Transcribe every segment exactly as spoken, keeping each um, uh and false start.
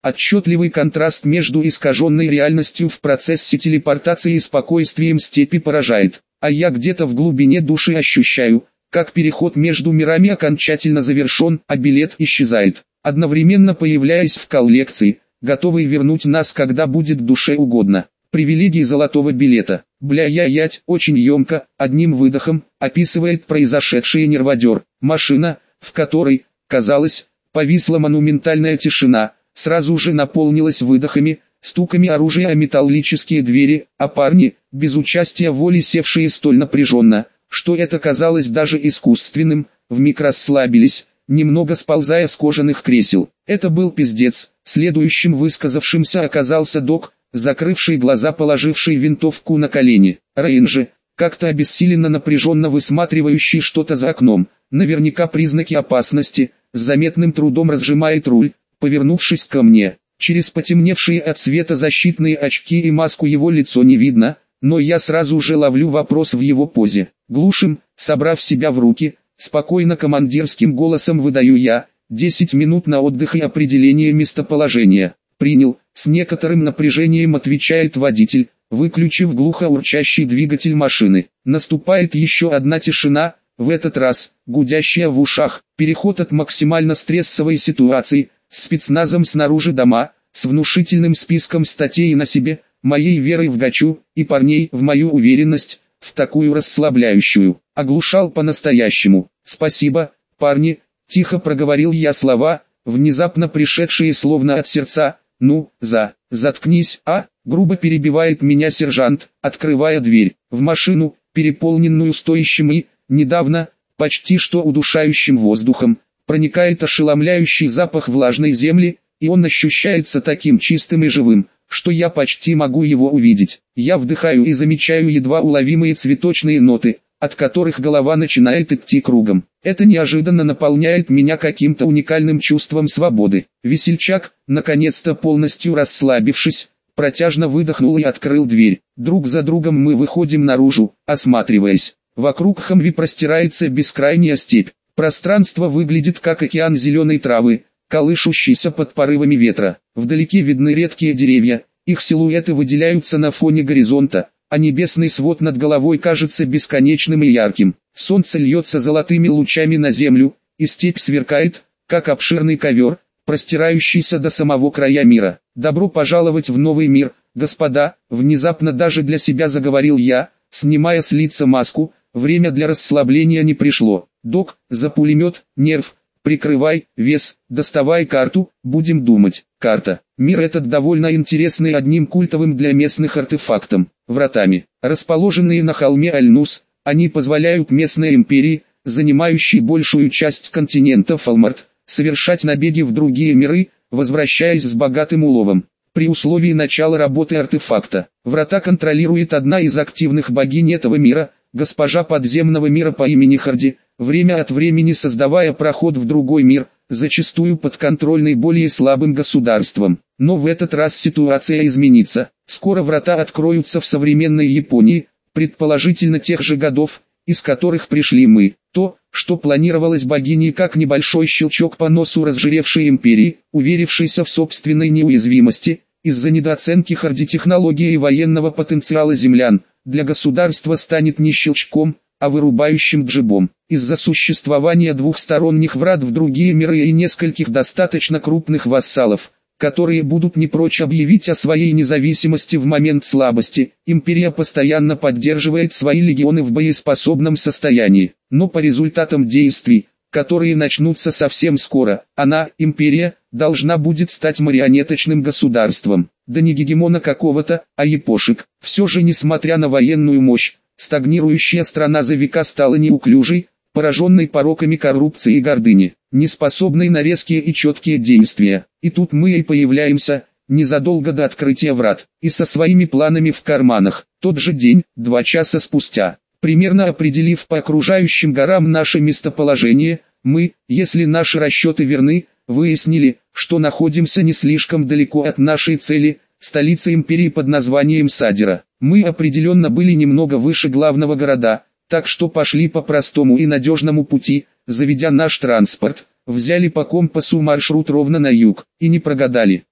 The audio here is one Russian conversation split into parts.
Отчетливый контраст между искаженной реальностью в процессе телепортации и спокойствием степи поражает. А я где-то в глубине души ощущаю, как переход между мирами окончательно завершен, а билет исчезает, одновременно появляясь в коллекции, готовый вернуть нас когда будет душе угодно. Привилегии золотого билета. Бля-я-ять, очень емко, одним выдохом, описывает произошедшее нерводер. Машина, в которой, казалось, повисла монументальная тишина, сразу же наполнилась выдохами, стуками оружия о металлические двери, а парни, без участия воли севшие столь напряженно, что это казалось даже искусственным, вмиг расслабились, немного сползая с кожаных кресел. Это был пиздец. Следующим высказавшимся оказался док, закрывший глаза, положивший винтовку на колени. Рейн же, как-то обессиленно напряженно высматривающий что-то за окном, наверняка признаки опасности, с заметным трудом разжимает руль, повернувшись ко мне. Через потемневшие от света защитные очки и маску его лицо не видно, но я сразу же ловлю вопрос в его позе. Глушим, собрав себя в руки, спокойно командирским голосом выдаю я: десять минут на отдых и определение местоположения. Принял, с некоторым напряжением отвечает водитель, выключив глухо урчащий двигатель машины. Наступает еще одна тишина, в этот раз, гудящая в ушах, переход от максимально стрессовой ситуации, с спецназом снаружи дома, с внушительным списком статей на себе, моей верой в Гачу, и парней в мою уверенность, в такую расслабляющую, оглушал по-настоящему. Спасибо, парни, тихо проговорил я слова, внезапно пришедшие словно от сердца. Ну, за, заткнись, а, грубо перебивает меня сержант, открывая дверь. В машину, переполненную стоящим и, недавно, почти что удушающим воздухом, проникает ошеломляющий запах влажной земли, и он ощущается таким чистым и живым, что я почти могу его увидеть. Я вдыхаю и замечаю едва уловимые цветочные ноты, от которых голова начинает идти кругом. Это неожиданно наполняет меня каким-то уникальным чувством свободы. Весельчак, наконец-то полностью расслабившись, протяжно выдохнул и открыл дверь. Друг за другом мы выходим наружу, осматриваясь. Вокруг Хамви простирается бескрайняя степь. Пространство выглядит как океан зеленой травы, колышущийся под порывами ветра. Вдалеке видны редкие деревья, их силуэты выделяются на фоне горизонта, а небесный свод над головой кажется бесконечным и ярким. Солнце льется золотыми лучами на землю, и степь сверкает, как обширный ковер, простирающийся до самого края мира. Добро пожаловать в новый мир, господа, внезапно даже для себя заговорил я, снимая с лица маску. Время для расслабления не пришло. Док, за пулемет, нерв, прикрывай, вес, доставай карту, будем думать. Карта. Мир этот довольно интересный одним культовым для местных артефактом, вратами. Расположенные на холме Альнус, они позволяют местной империи, занимающей большую часть континента Фалмарт, совершать набеги в другие миры, возвращаясь с богатым уловом. При условии начала работы артефакта, врата контролирует одна из активных богинь этого мира, госпожа подземного мира по имени Харди, время от времени создавая проход в другой мир, зачастую подконтрольный более слабым государством. Но в этот раз ситуация изменится. Скоро врата откроются в современной Японии, предположительно тех же годов, из которых пришли мы. То, что планировалось богиней как небольшой щелчок по носу разжиревшей империи, уверившейся в собственной неуязвимости, из-за недооценки Харди технологии и военного потенциала землян, для государства станет не щелчком, а вырубающим джибом. Из-за существования двухсторонних врат в другие миры и нескольких достаточно крупных вассалов, которые будут не прочь объявить о своей независимости в момент слабости, империя постоянно поддерживает свои легионы в боеспособном состоянии. Но по результатам действий, которые начнутся совсем скоро, она, империя, должна будет стать марионеточным государством. Да не гегемона какого-то, а япошек. Все же, несмотря на военную мощь, стагнирующая страна за века стала неуклюжей, пораженной пороками коррупции и гордыни, неспособной на резкие и четкие действия. И тут мы и появляемся, незадолго до открытия врат, и со своими планами в карманах. Тот же день, два часа спустя, примерно определив по окружающим горам наше местоположение, мы, если наши расчеты верны, выяснили, что находимся не слишком далеко от нашей цели, столицы империи под названием Садира. Мы определенно были немного выше главного города, так что пошли по простому и надежному пути, заведя наш транспорт, взяли по компасу маршрут ровно на юг, и не прогадали.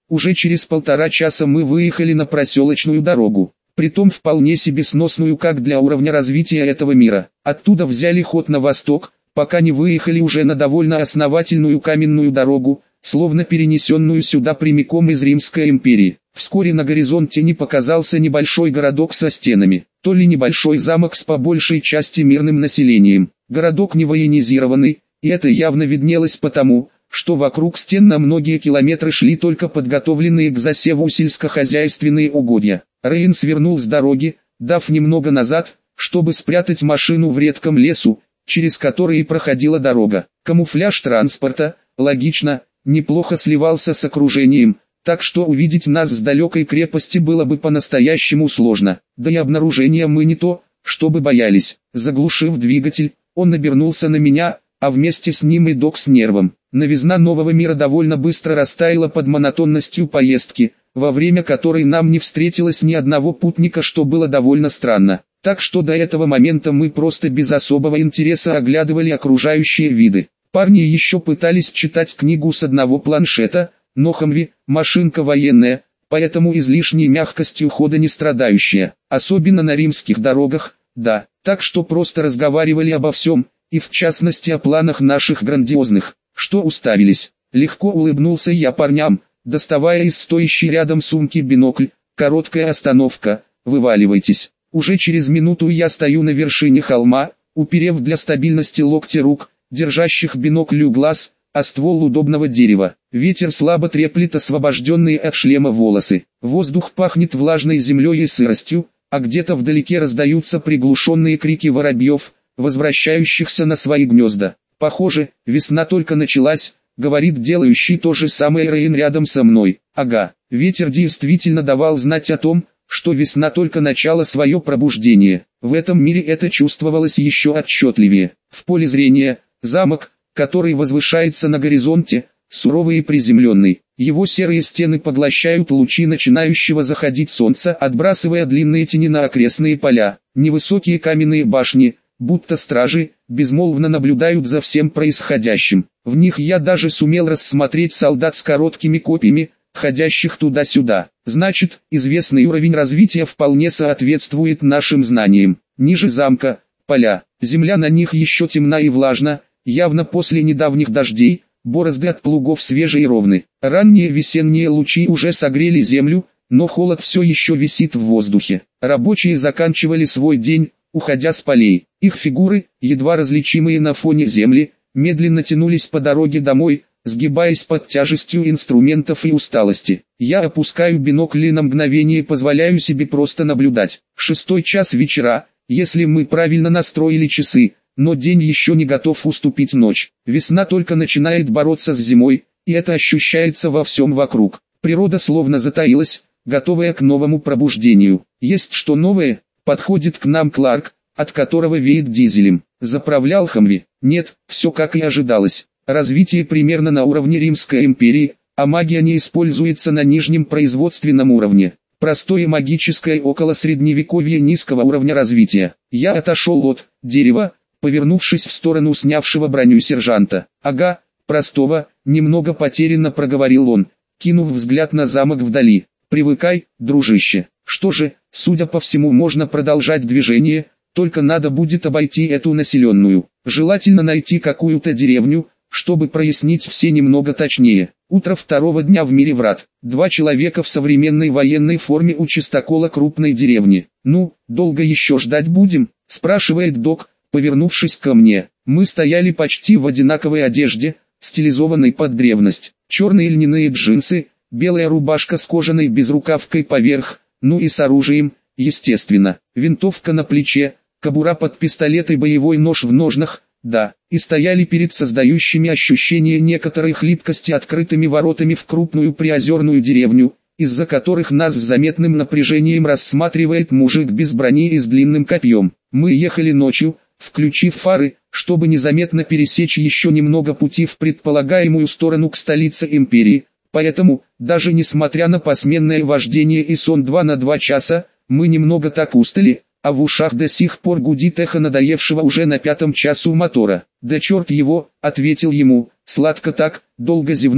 Уже через полтора часа мы выехали на проселочную дорогу, притом вполне себе сносную как для уровня развития этого мира. Оттуда взяли ход на восток, пока не выехали уже на довольно основательную каменную дорогу, словно перенесенную сюда прямиком из Римской империи. Вскоре на горизонте не показался небольшой городок со стенами, то ли небольшой замок с по большей части мирным населением. Городок не военизированный, и это явно виднелось потому, что вокруг стен на многие километры шли только подготовленные к засеву сельскохозяйственные угодья. Рейн свернул с дороги, дав немного назад, чтобы спрятать машину в редком лесу, через который и проходила дорога. Камуфляж транспорта, логично, неплохо сливался с окружением, так что увидеть нас с далекой крепости было бы по-настоящему сложно. Да и обнаружения мы не то, чтобы боялись. Заглушив двигатель, он обернулся на меня, а вместе с ним и док с нервом. Новизна нового мира довольно быстро растаяла под монотонностью поездки, во время которой нам не встретилось ни одного путника, что было довольно странно. Так что до этого момента мы просто без особого интереса оглядывали окружающие виды. Парни еще пытались читать книгу с одного планшета, но Хамви – машинка военная, поэтому излишней мягкостью хода не страдающая, особенно на римских дорогах, да, так что просто разговаривали обо всем, и в частности о планах наших грандиозных. Что уставились? Легко улыбнулся я парням, доставая из стоящей рядом сумки бинокль. Короткая остановка, вываливайтесь. Уже через минуту я стою на вершине холма, уперев для стабильности локти рук, держащих бинокль у глаз, а ствол удобного дерева. Ветер слабо треплет освобожденные от шлема волосы. Воздух пахнет влажной землей и сыростью, а где-то вдалеке раздаются приглушенные крики воробьев, возвращающихся на свои гнезда. Похоже, весна только началась, говорит делающий то же самое Рейн рядом со мной. Ага, ветер действительно давал знать о том, что весна только начала свое пробуждение. В этом мире это чувствовалось еще отчетливее. В поле зрения, замок, который возвышается на горизонте, суровый и приземленный. Его серые стены поглощают лучи начинающего заходить солнца, отбрасывая длинные тени на окрестные поля. Невысокие каменные башни, будто стражи, безмолвно наблюдают за всем происходящим. В них я даже сумел рассмотреть солдат с короткими копьями, ходящих туда-сюда. Значит, известный уровень развития вполне соответствует нашим знаниям. Ниже замка, поля, земля на них еще темна и влажна, явно после недавних дождей, борозды от плугов свежие и ровны. Ранние весенние лучи уже согрели землю, но холод все еще висит в воздухе. Рабочие заканчивали свой день, уходя с полей. Их фигуры, едва различимые на фоне земли, медленно тянулись по дороге домой, сгибаясь под тяжестью инструментов и усталости. Я опускаю бинокль и на мгновение позволяю себе просто наблюдать. Шестой час вечера, если мы правильно настроили часы, но день еще не готов уступить ночь. Весна только начинает бороться с зимой, и это ощущается во всем вокруг. Природа словно затаилась, готовая к новому пробуждению. Есть что новое? Подходит к нам Кларк, от которого веет дизелем. Заправлял Хамви? Нет, все как и ожидалось. Развитие примерно на уровне Римской империи, а магия не используется на нижнем производственном уровне. Простое магическое около средневековья низкого уровня развития. Я отошел от дерева, повернувшись в сторону снявшего броню сержанта. Ага, простого, немного потерянно проговорил он, кинув взгляд на замок вдали. Привыкай, дружище. Что же, судя по всему, можно продолжать движение, только надо будет обойти эту населенную. Желательно найти какую-то деревню, чтобы прояснить все немного точнее. Утро второго дня в мире врат. Два человека в современной военной форме у чистокола крупной деревни. «Ну, долго еще ждать будем?» – спрашивает док, повернувшись ко мне. Мы стояли почти в одинаковой одежде, стилизованной под древность. Черные льняные джинсы, белая рубашка с кожаной безрукавкой поверх, ну и с оружием, естественно. Винтовка на плече, кобура под пистолет и боевой нож в ножнах, да, и стояли перед создающими ощущение некоторой хлипкости открытыми воротами в крупную приозерную деревню, из-за которых нас с заметным напряжением рассматривает мужик без брони и с длинным копьем. Мы ехали ночью, включив фары, чтобы незаметно пересечь еще немного пути в предполагаемую сторону к столице империи, поэтому, даже несмотря на посменное вождение и сон два на два часа, мы немного так устали, а в ушах до сих пор гудит эхо надоевшего уже на пятом часу мотора. «Да черт его», — ответил ему, сладко так, долго зевнув,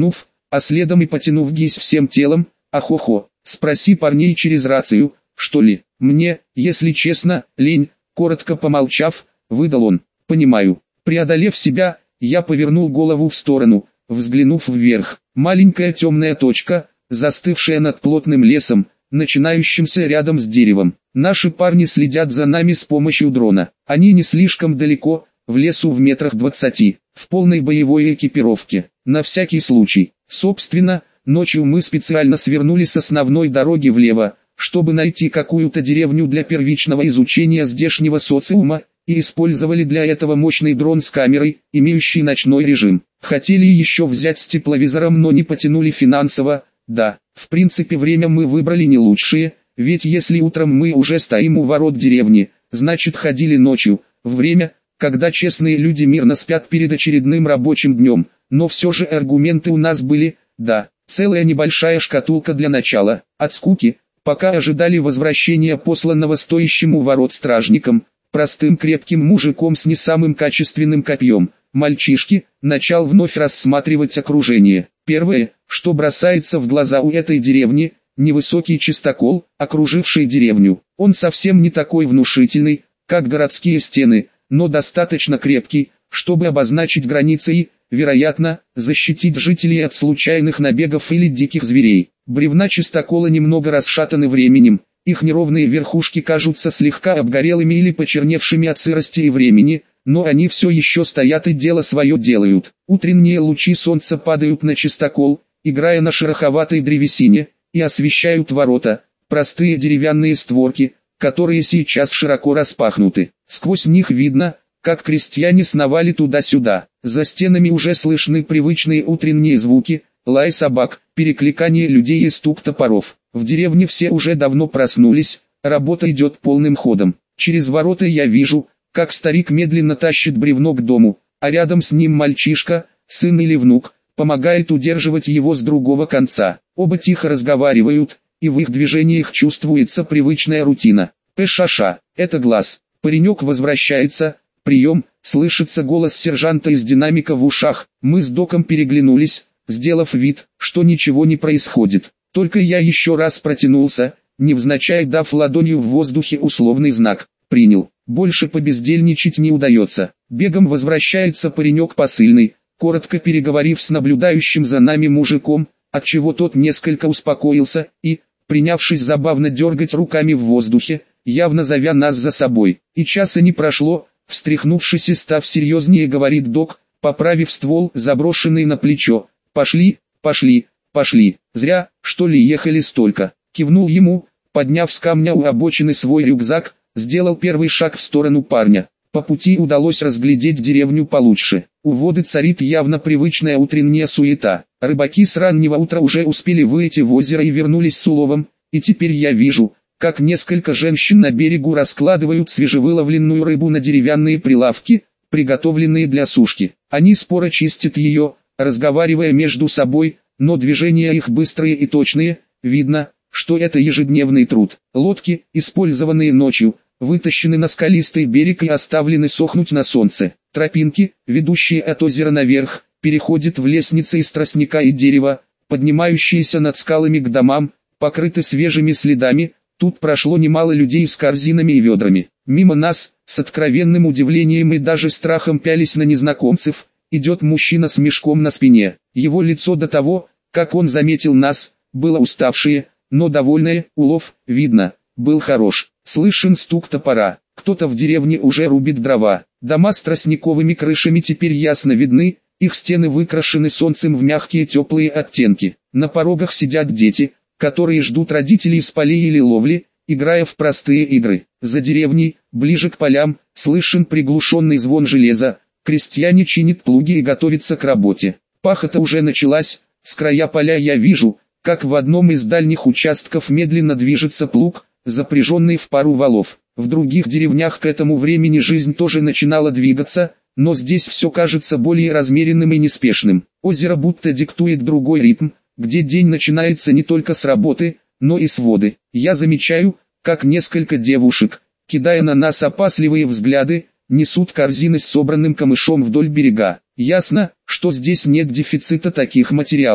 а следом и потянув гись всем телом, ахохо, спроси парней через рацию, что ли, мне, если честно, лень, коротко помолчав, выдал он, понимаю, преодолев себя, я повернул голову в сторону, взглянув вверх, маленькая темная точка, застывшая над плотным лесом, начинающимся рядом с деревом. Наши парни следят за нами с помощью дрона. Они не слишком далеко, в лесу в метрах двадцати, в полной боевой экипировке. На всякий случай. Собственно, ночью мы специально свернули с основной дороги влево, чтобы найти какую-то деревню для первичного изучения здешнего социума, и использовали для этого мощный дрон с камерой, имеющий ночной режим. Хотели еще взять с тепловизором, но не потянули финансово. Да, в принципе время мы выбрали не лучшее, ведь если утром мы уже стоим у ворот деревни, значит ходили ночью, время, когда честные люди мирно спят перед очередным рабочим днем. Но все же аргументы у нас были, да, целая небольшая шкатулка для начала, от скуки, пока ожидали возвращения посланного стоящим у ворот стражником, простым крепким мужиком с не самым качественным копьем. Мальчишки, начал вновь рассматривать окружение. Первое, что бросается в глаза у этой деревни, невысокий чистокол, окруживший деревню. Он совсем не такой внушительный, как городские стены, но достаточно крепкий, чтобы обозначить границы и, вероятно, защитить жителей от случайных набегов или диких зверей. Бревна чистокола немного расшатаны временем, их неровные верхушки кажутся слегка обгорелыми или почерневшими от сырости и времени, но они все еще стоят и дело свое делают. Утренние лучи солнца падают на чистокол, играя на шероховатой древесине, и освещают ворота, простые деревянные створки, которые сейчас широко распахнуты. Сквозь них видно, как крестьяне сновали туда-сюда. За стенами уже слышны привычные утренние звуки, лай собак, перекликание людей и стук топоров. В деревне все уже давно проснулись, работа идет полным ходом. Через ворота я вижу, как старик медленно тащит бревно к дому, а рядом с ним мальчишка, сын или внук, помогает удерживать его с другого конца. Оба тихо разговаривают, и в их движениях чувствуется привычная рутина. «Пэшаша, это глаз». Паренек возвращается. «Прием», слышится голос сержанта из динамика в ушах. Мы с доком переглянулись, сделав вид, что ничего не происходит. Только я еще раз протянулся, невзначай дав ладонью в воздухе условный знак. Принял. Больше побездельничать не удается. Бегом возвращается паренек посыльный, коротко переговорив с наблюдающим за нами мужиком, отчего тот несколько успокоился и, принявшись забавно дергать руками в воздухе, явно зовя нас за собой. И часа не прошло, встряхнувшись и став серьезнее, говорит док, поправив ствол, заброшенный на плечо. «Пошли, пошли, пошли, зря, что ли, ехали столько». Кивнул ему, подняв с камня у обочины свой рюкзак, сделал первый шаг в сторону парня. По пути удалось разглядеть деревню получше. У воды царит явно привычная утренняя суета. Рыбаки с раннего утра уже успели выйти в озеро и вернулись с уловом, и теперь я вижу, как несколько женщин на берегу раскладывают свежевыловленную рыбу на деревянные прилавки, приготовленные для сушки. Они споро чистят ее, разговаривая между собой, но движения их быстрые и точные, видно, что это ежедневный труд. Лодки, использованные ночью, вытащены на скалистый берег и оставлены сохнуть на солнце. Тропинки, ведущие от озера наверх, переходят в лестницы из тростника и дерева, поднимающиеся над скалами к домам, покрыты свежими следами. Тут прошло немало людей с корзинами и ведрами. Мимо нас, с откровенным удивлением и даже страхом пялись на незнакомцев, идет мужчина с мешком на спине. Его лицо до того, как он заметил нас, было уставшее, но довольное. Улов, видно, был хорош. Слышен стук топора. Кто-то в деревне уже рубит дрова. Дома с тростниковыми крышами теперь ясно видны, их стены выкрашены солнцем в мягкие теплые оттенки. На порогах сидят дети, которые ждут родителей с полей или ловли, играя в простые игры. За деревней, ближе к полям, слышен приглушенный звон железа. Крестьяне чинят плуги и готовятся к работе. Пахота уже началась. С края поля я вижу, как в одном из дальних участков медленно движется плуг, запряженный в пару валов. В других деревнях к этому времени жизнь тоже начинала двигаться, но здесь все кажется более размеренным и неспешным. Озеро будто диктует другой ритм, где день начинается не только с работы, но и с воды. Я замечаю, как несколько девушек, кидая на нас опасливые взгляды, несут корзины с собранным камышом вдоль берега. Ясно, что здесь нет дефицита таких материалов.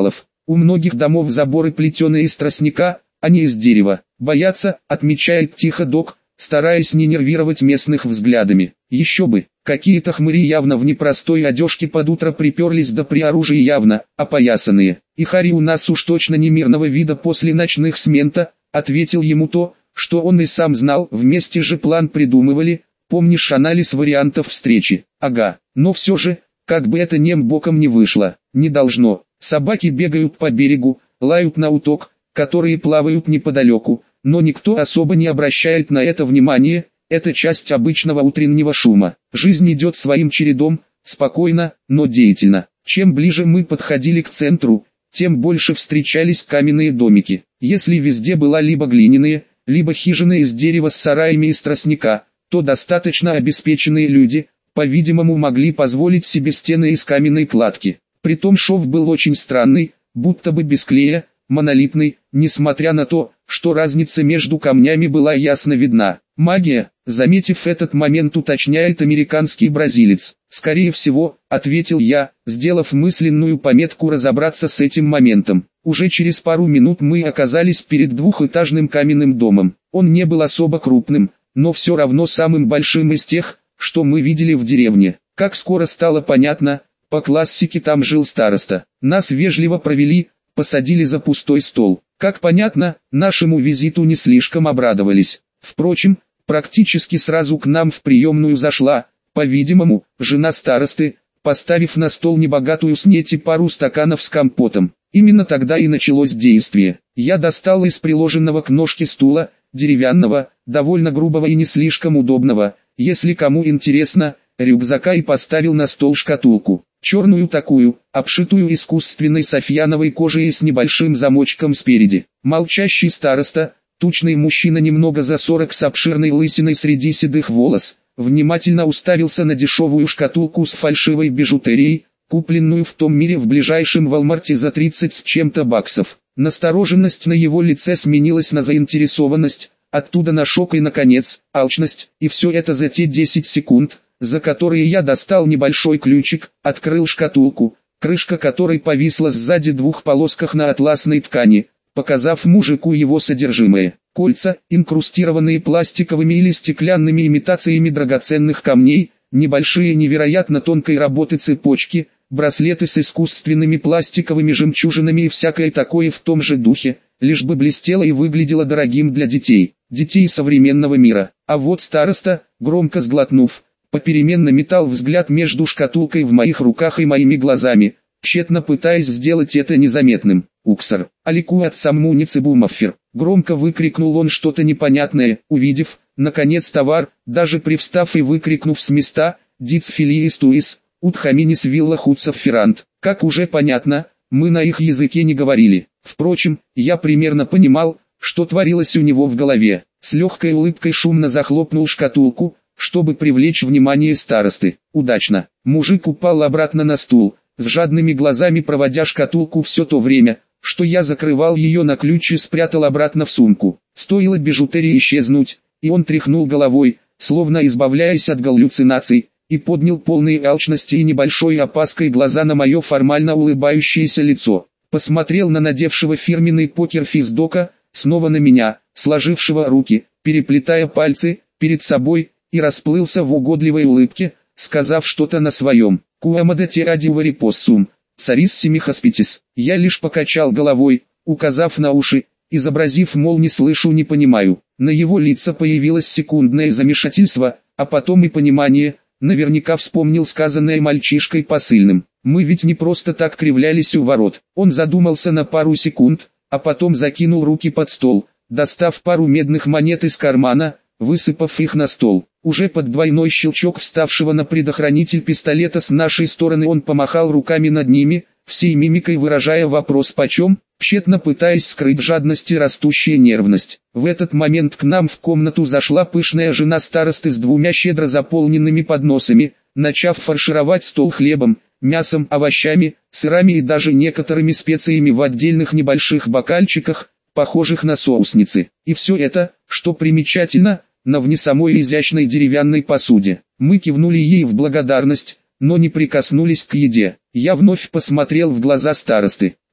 У многих домов заборы плетеные из тростника, а не из дерева. Боятся, отмечает тихо док, стараясь не нервировать местных взглядами. Еще бы, какие-то хмыри явно в непростой одежке под утро приперлись, да при оружии явно, опоясанные. И Хари у нас уж точно не мирного вида после ночных смен-то, ответил ему то, что он и сам знал, вместе же план придумывали, помнишь анализ вариантов встречи? Ага, но все же, как бы это нем боком не вышло, не должно. Собаки бегают по берегу, лают на уток, которые плавают неподалеку, но никто особо не обращает на это внимания, это часть обычного утреннего шума. Жизнь идет своим чередом, спокойно, но деятельно. Чем ближе мы подходили к центру, тем больше встречались каменные домики. Если везде была либо глиняные, либо хижины из дерева с сараями из тростника, то достаточно обеспеченные люди, по-видимому, могли позволить себе стены из каменной кладки. Притом шов был очень странный, будто бы без клея, монолитный, несмотря на то, что разница между камнями была ясно видна. Магия, заметив этот момент, уточняет американский бразилец. Скорее всего, ответил я, сделав мысленную пометку разобраться с этим моментом. Уже через пару минут мы оказались перед двухэтажным каменным домом. Он не был особо крупным, но все равно самым большим из тех, что мы видели в деревне. Как скоро стало понятно, по классике там жил староста. Нас вежливо провели, посадили за пустой стол. Как понятно, нашему визиту не слишком обрадовались. Впрочем, практически сразу к нам в приемную зашла, по-видимому, жена старосты, поставив на стол небогатую снеть и пару стаканов с компотом. Именно тогда и началось действие. Я достал из приложенного к ножке стула, деревянного, довольно грубого и не слишком удобного, если кому интересно, рюкзака, и поставил на стол шкатулку. Черную такую, обшитую искусственной софьяновой кожей с небольшим замочком спереди. Молчащий староста, тучный мужчина немного за сорок с обширной лысиной среди седых волос, внимательно уставился на дешевую шкатулку с фальшивой бижутерией, купленную в том мире в ближайшем Walmart'е за тридцать с чем-то баксов. Настороженность на его лице сменилась на заинтересованность, оттуда на шок и, наконец, алчность, и все это за те десять секунд, за которые я достал небольшой ключик, открыл шкатулку, крышка которой повисла сзади двух полосках на атласной ткани, показав мужику его содержимое. Кольца, инкрустированные пластиковыми или стеклянными имитациями драгоценных камней, небольшие невероятно тонкой работы цепочки, браслеты с искусственными пластиковыми жемчужинами и всякое такое в том же духе, лишь бы блестело и выглядело дорогим для детей, детей современного мира. А вот староста, громко сглотнув, попеременно метал взгляд между шкатулкой в моих руках и моими глазами, тщетно пытаясь сделать это незаметным. «Уксар, алику от саммуницы бумаффер!» Громко выкрикнул он что-то непонятное, увидев, наконец, товар, даже привстав и выкрикнув с места «Диц филиис туис, ут хаминис вилла хутсов ферант». Как уже понятно, мы на их языке не говорили. Впрочем, я примерно понимал, что творилось у него в голове. С легкой улыбкой шумно захлопнул шкатулку, чтобы привлечь внимание старосты. Удачно. Мужик упал обратно на стул, с жадными глазами проводя шкатулку все то время, что я закрывал ее на ключ и спрятал обратно в сумку. Стоило бижутерии исчезнуть, и он тряхнул головой, словно избавляясь от галлюцинаций, и поднял полные алчности и небольшой опаской глаза на мое формально улыбающееся лицо. Посмотрел на надевшего фирменный покерфейс дока, снова на меня, сложившего руки, переплетая пальцы, перед собой, и расплылся в угодливой улыбке, сказав что-то на своем. «Куамадате адивари поссум, царис семи хоспитис». Я лишь покачал головой, указав на уши, изобразив, мол, не слышу, не понимаю. На его лице появилось секундное замешательство, а потом и понимание. Наверняка вспомнил сказанное мальчишкой посыльным. Мы ведь не просто так кривлялись у ворот. Он задумался на пару секунд, а потом закинул руки под стол, достав пару медных монет из кармана, высыпав их на стол. Уже под двойной щелчок вставшего на предохранитель пистолета с нашей стороны он помахал руками над ними, всей мимикой выражая вопрос «почем?», тщетно пытаясь скрыть жадность и растущая нервность. В этот момент к нам в комнату зашла пышная жена старосты с двумя щедро заполненными подносами, начав фаршировать стол хлебом, мясом, овощами, сырами и даже некоторыми специями в отдельных небольших бокальчиках, похожих на соусницы. И все это, что примечательно, на вне самой изящной деревянной посуде. Мы кивнули ей в благодарность, но не прикоснулись к еде. Я вновь посмотрел в глаза старосты.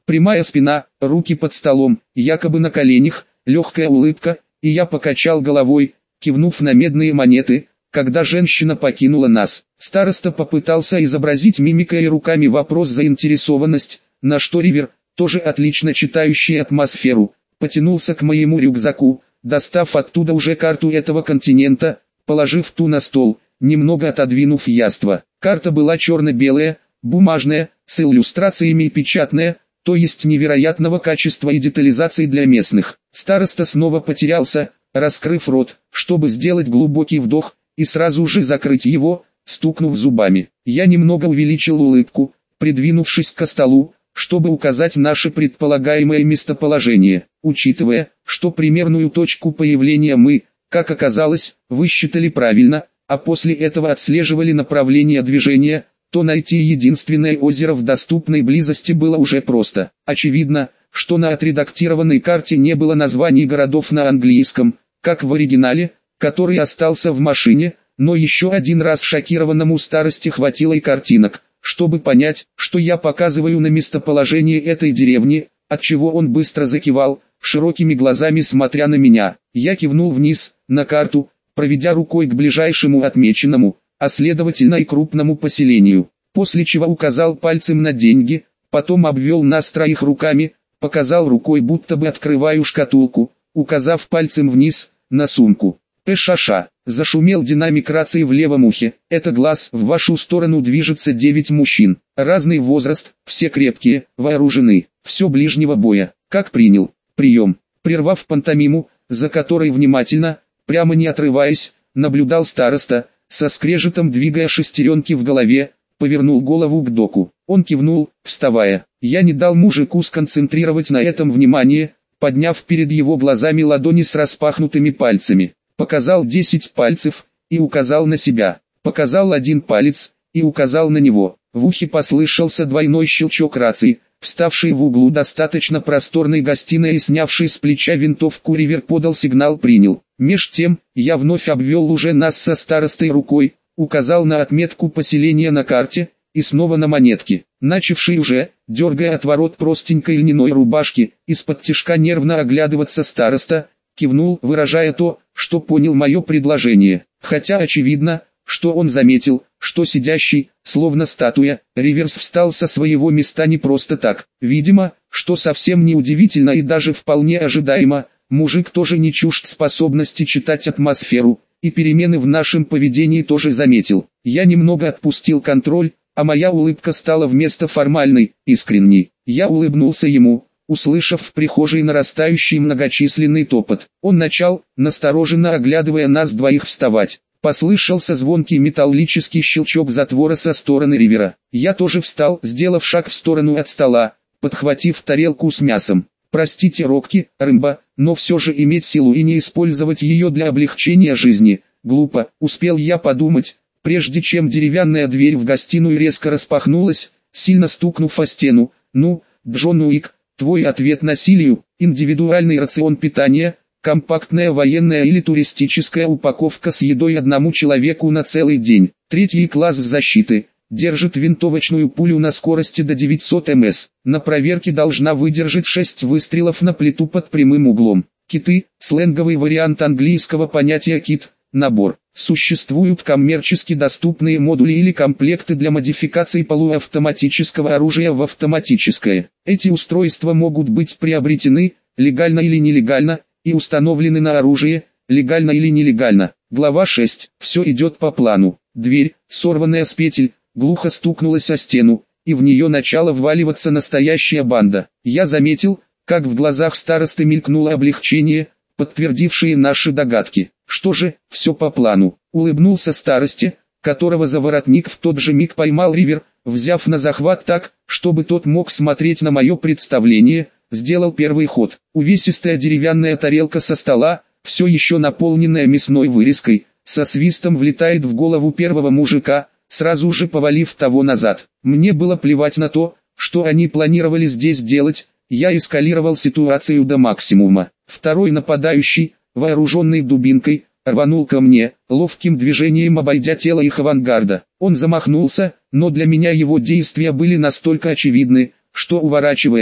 Прямая спина, руки под столом, якобы на коленях, легкая улыбка, и я покачал головой, кивнув на медные монеты, когда женщина покинула нас. Староста попытался изобразить мимикой и руками вопрос заинтересованность, на что Ривер, тоже отлично читающий атмосферу, потянулся к моему рюкзаку, достав оттуда уже карту этого континента, положив ту на стол, немного отодвинув яство. Карта была черно-белая, бумажная, с иллюстрациями и печатная, то есть невероятного качества и детализации для местных. Староста снова потерялся, раскрыв рот, чтобы сделать глубокий вдох, и сразу же закрыть его, стукнув зубами. Я немного увеличил улыбку, придвинувшись к столу, чтобы указать наше предполагаемое местоположение, учитывая, что примерную точку появления мы, как оказалось, высчитали правильно, а после этого отслеживали направление движения, то найти единственное озеро в доступной близости было уже просто. Очевидно, что на отредактированной карте не было названий городов на английском, как в оригинале, который остался в машине, но еще один раз шокированному старости хватило и картинок, чтобы понять, что я показываю на местоположение этой деревни, отчего он быстро закивал, широкими глазами смотря на меня. Я кивнул вниз, на карту, проведя рукой к ближайшему отмеченному, а следовательно и крупному поселению, после чего указал пальцем на деньги, потом обвел нас троих руками, показал рукой будто бы открываю шкатулку, указав пальцем вниз, на сумку. «Пешаша», зашумел динамик рации в левом ухе, «это глаз, в вашу сторону движется девять мужчин, разный возраст, все крепкие, вооружены, все ближнего боя, как принял, прием». Прервав пантомиму, за которой внимательно, прямо не отрываясь, наблюдал староста, со скрежетом двигая шестеренки в голове, повернул голову к доку. Он кивнул, вставая. Я не дал мужику сконцентрировать на этом внимание, подняв перед его глазами ладони с распахнутыми пальцами. Показал десять пальцев, и указал на себя. Показал один палец, и указал на него. В ухе послышался двойной щелчок рации. Вставший в углу достаточно просторной гостиной и снявший с плеча винтовку Ривер подал сигнал «принял». Меж тем, я вновь обвел уже нас со старостой рукой, указал на отметку поселения на карте, и снова на монетки. Начавший уже, дергая отворот простенькой льняной рубашки, из-под тишка нервно оглядываться староста, кивнул, выражая то, что понял мое предложение. Хотя очевидно, что он заметил, что сидящий, словно статуя, Риверс встал со своего места не просто так. Видимо, что совсем не удивительно и даже вполне ожидаемо, мужик тоже не чужд способности читать атмосферу, и перемены в нашем поведении тоже заметил. Я немного отпустил контроль, а моя улыбка стала вместо формальной, искренней. Я улыбнулся ему, услышав в прихожей нарастающий многочисленный топот. Он начал, настороженно оглядывая нас двоих, вставать. Послышался звонкий металлический щелчок затвора со стороны Ривера. Я тоже встал, сделав шаг в сторону от стола, подхватив тарелку с мясом. Простите, Рокки, Рымба, но все же иметь силу и не использовать ее для облегчения жизни, глупо, успел я подумать, прежде чем деревянная дверь в гостиную резко распахнулась, сильно стукнув о стену. Ну, Джон Уик, твой ответ насилию, индивидуальный рацион питания, компактная военная или туристическая упаковка с едой одному человеку на целый день. Третий класс защиты. Держит винтовочную пулю на скорости до девятисот миллиметров. На проверке должна выдержать шесть выстрелов на плиту под прямым углом. Киты – сленговый вариант английского понятия кит, набор. Существуют коммерчески доступные модули или комплекты для модификации полуавтоматического оружия в автоматическое. Эти устройства могут быть приобретены, легально или нелегально, и установлены на оружие, легально или нелегально. Глава шесть. Все идет по плану. Дверь, сорванная с петель, глухо стукнулась о стену, и в нее начала вваливаться настоящая банда. Я заметил, как в глазах старосты мелькнуло облегчение, подтвердившее наши догадки. Что же, все по плану. Улыбнулся старости, которого за воротник в тот же миг поймал Ривер, взяв на захват так, чтобы тот мог смотреть на мое представление, сделал первый ход. Увесистая деревянная тарелка со стола, все еще наполненная мясной вырезкой, со свистом влетает в голову первого мужика, сразу же повалив того назад. Мне было плевать на то, что они планировали здесь делать, я эскалировал ситуацию до максимума. Второй нападающий, вооруженный дубинкой, рванул ко мне, ловким движением обойдя тело их авангарда. Он замахнулся, но для меня его действия были настолько очевидны, что, уворачиваясь,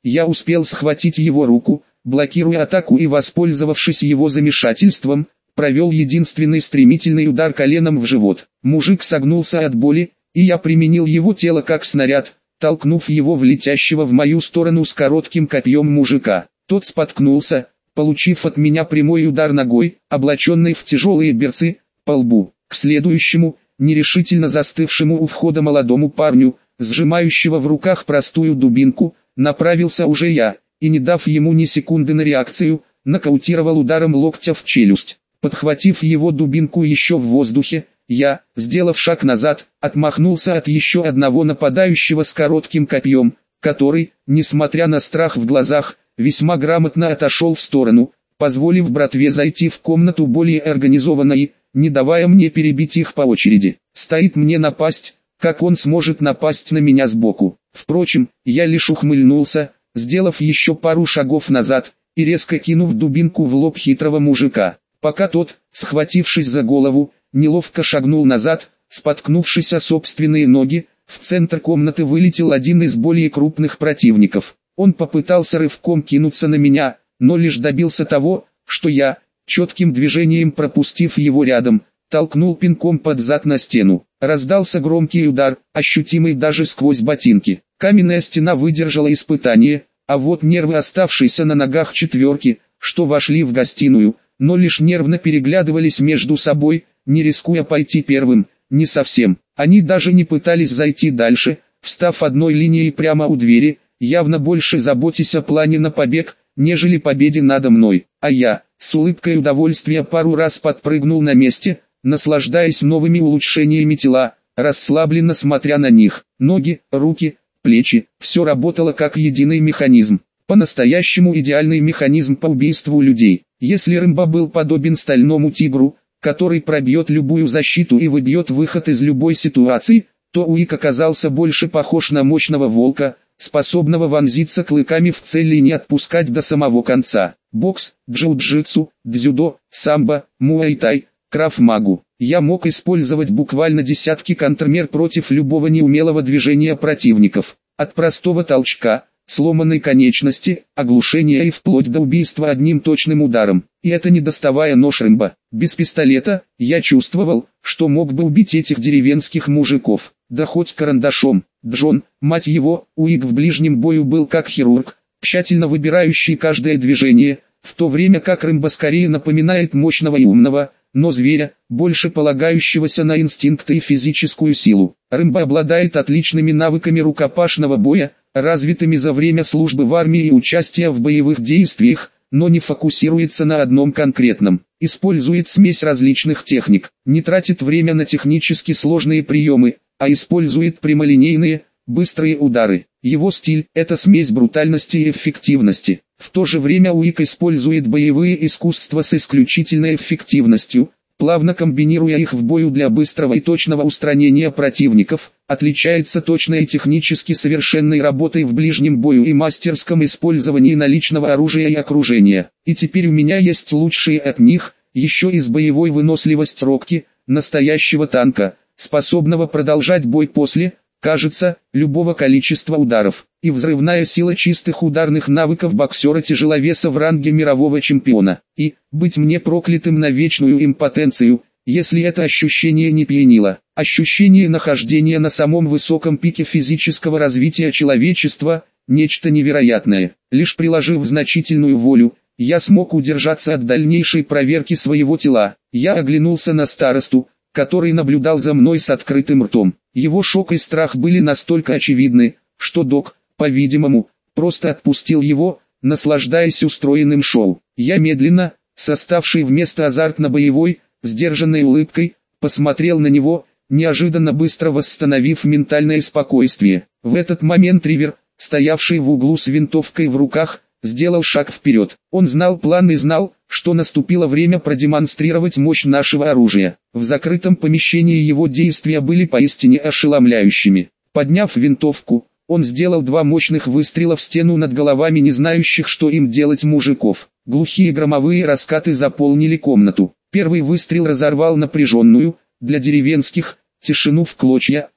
Я успел схватить его руку, блокируя атаку, и, воспользовавшись его замешательством, провел единственный стремительный удар коленом в живот. Мужик согнулся от боли, и я применил его тело как снаряд, толкнув его в летящего в мою сторону с коротким копьем мужика. Тот споткнулся, получив от меня прямой удар ногой, облаченный в тяжелые берцы, по лбу. К следующему, нерешительно застывшему у входа молодому парню, сжимающего в руках простую дубинку, направился уже я, и, не дав ему ни секунды на реакцию, нокаутировал ударом локтя в челюсть. Подхватив его дубинку еще в воздухе, я, сделав шаг назад, отмахнулся от еще одного нападающего с коротким копьем, который, несмотря на страх в глазах, весьма грамотно отошел в сторону, позволив братве зайти в комнату более организованно и, не давая мне перебить их по очереди. Стоит мне напасть, как он сможет напасть на меня сбоку. Впрочем, я лишь ухмыльнулся, сделав еще пару шагов назад, и резко кинув дубинку в лоб хитрого мужика. Пока тот, схватившись за голову, неловко шагнул назад, споткнувшись о собственные ноги, в центр комнаты вылетел один из более крупных противников. Он попытался рывком кинуться на меня, но лишь добился того, что я, четким движением пропустив его рядом, толкнул пинком под зад на стену. Раздался громкий удар, ощутимый даже сквозь ботинки. Каменная стена выдержала испытание, а вот нервы оставшиеся на ногах четверки, что вошли в гостиную, но лишь нервно переглядывались между собой, не рискуя пойти первым, не совсем. Они даже не пытались зайти дальше, встав одной линией прямо у двери, явно больше заботясь о плане на побег, нежели победе надо мной. А я, с улыбкой удовольствия, пару раз подпрыгнул на месте, наслаждаясь новыми улучшениями тела, расслабленно смотря на них. Ноги, руки, плечи, все работало как единый механизм. По-настоящему идеальный механизм по убийству людей. Если Рэмбо был подобен стальному тигру, который пробьет любую защиту и выбьет выход из любой ситуации, то Уик оказался больше похож на мощного волка, способного вонзиться клыками в цель и не отпускать до самого конца. Бокс, джиу-джитсу, дзюдо, самбо, муай-тай, краф-магу. Я мог использовать буквально десятки контрмер против любого неумелого движения противников. От простого толчка, сломанной конечности, оглушения и вплоть до убийства одним точным ударом. И это не доставая нож Рэмбо. Без пистолета, я чувствовал, что мог бы убить этих деревенских мужиков. Да хоть карандашом. Джон, мать его, Уик в ближнем бою был как хирург, тщательно выбирающий каждое движение, в то время как Рэмбо скорее напоминает мощного и умного, но зверя, больше полагающегося на инстинкты и физическую силу. Рэмбо обладает отличными навыками рукопашного боя, развитыми за время службы в армии и участия в боевых действиях, но не фокусируется на одном конкретном. Использует смесь различных техник, не тратит время на технически сложные приемы, а использует прямолинейные, быстрые удары. Его стиль – это смесь брутальности и эффективности. В то же время Уик использует боевые искусства с исключительной эффективностью, плавно комбинируя их в бою для быстрого и точного устранения противников, отличается точной и технически совершенной работой в ближнем бою и мастерском использовании наличного оружия и окружения. И теперь у меня есть лучшие от них, еще и с боевой выносливость Рокки, настоящего танка, способного продолжать бой после, кажется, любого количества ударов, и взрывная сила чистых ударных навыков боксера-тяжеловеса в ранге мирового чемпиона. И, быть мне проклятым на вечную импотенцию, если это ощущение не пьянило. Ощущение нахождения на самом высоком пике физического развития человечества – нечто невероятное. Лишь приложив значительную волю, я смог удержаться от дальнейшей проверки своего тела. Я оглянулся на старосту, который наблюдал за мной с открытым ртом. Его шок и страх были настолько очевидны, что док, по-видимому, просто отпустил его, наслаждаясь устроенным шоу. Я медленно, с оставшей вместо азартно-боевой, сдержанной улыбкой, посмотрел на него, неожиданно быстро восстановив ментальное спокойствие. В этот момент Ривер, стоявший в углу с винтовкой в руках, сделал шаг вперед. Он знал план и знал, что наступило время продемонстрировать мощь нашего оружия. В закрытом помещении его действия были поистине ошеломляющими. Подняв винтовку, он сделал два мощных выстрела в стену над головами не знающих, что им делать мужиков. Глухие громовые раскаты заполнили комнату. Первый выстрел разорвал напряженную, для деревенских, тишину в клочья,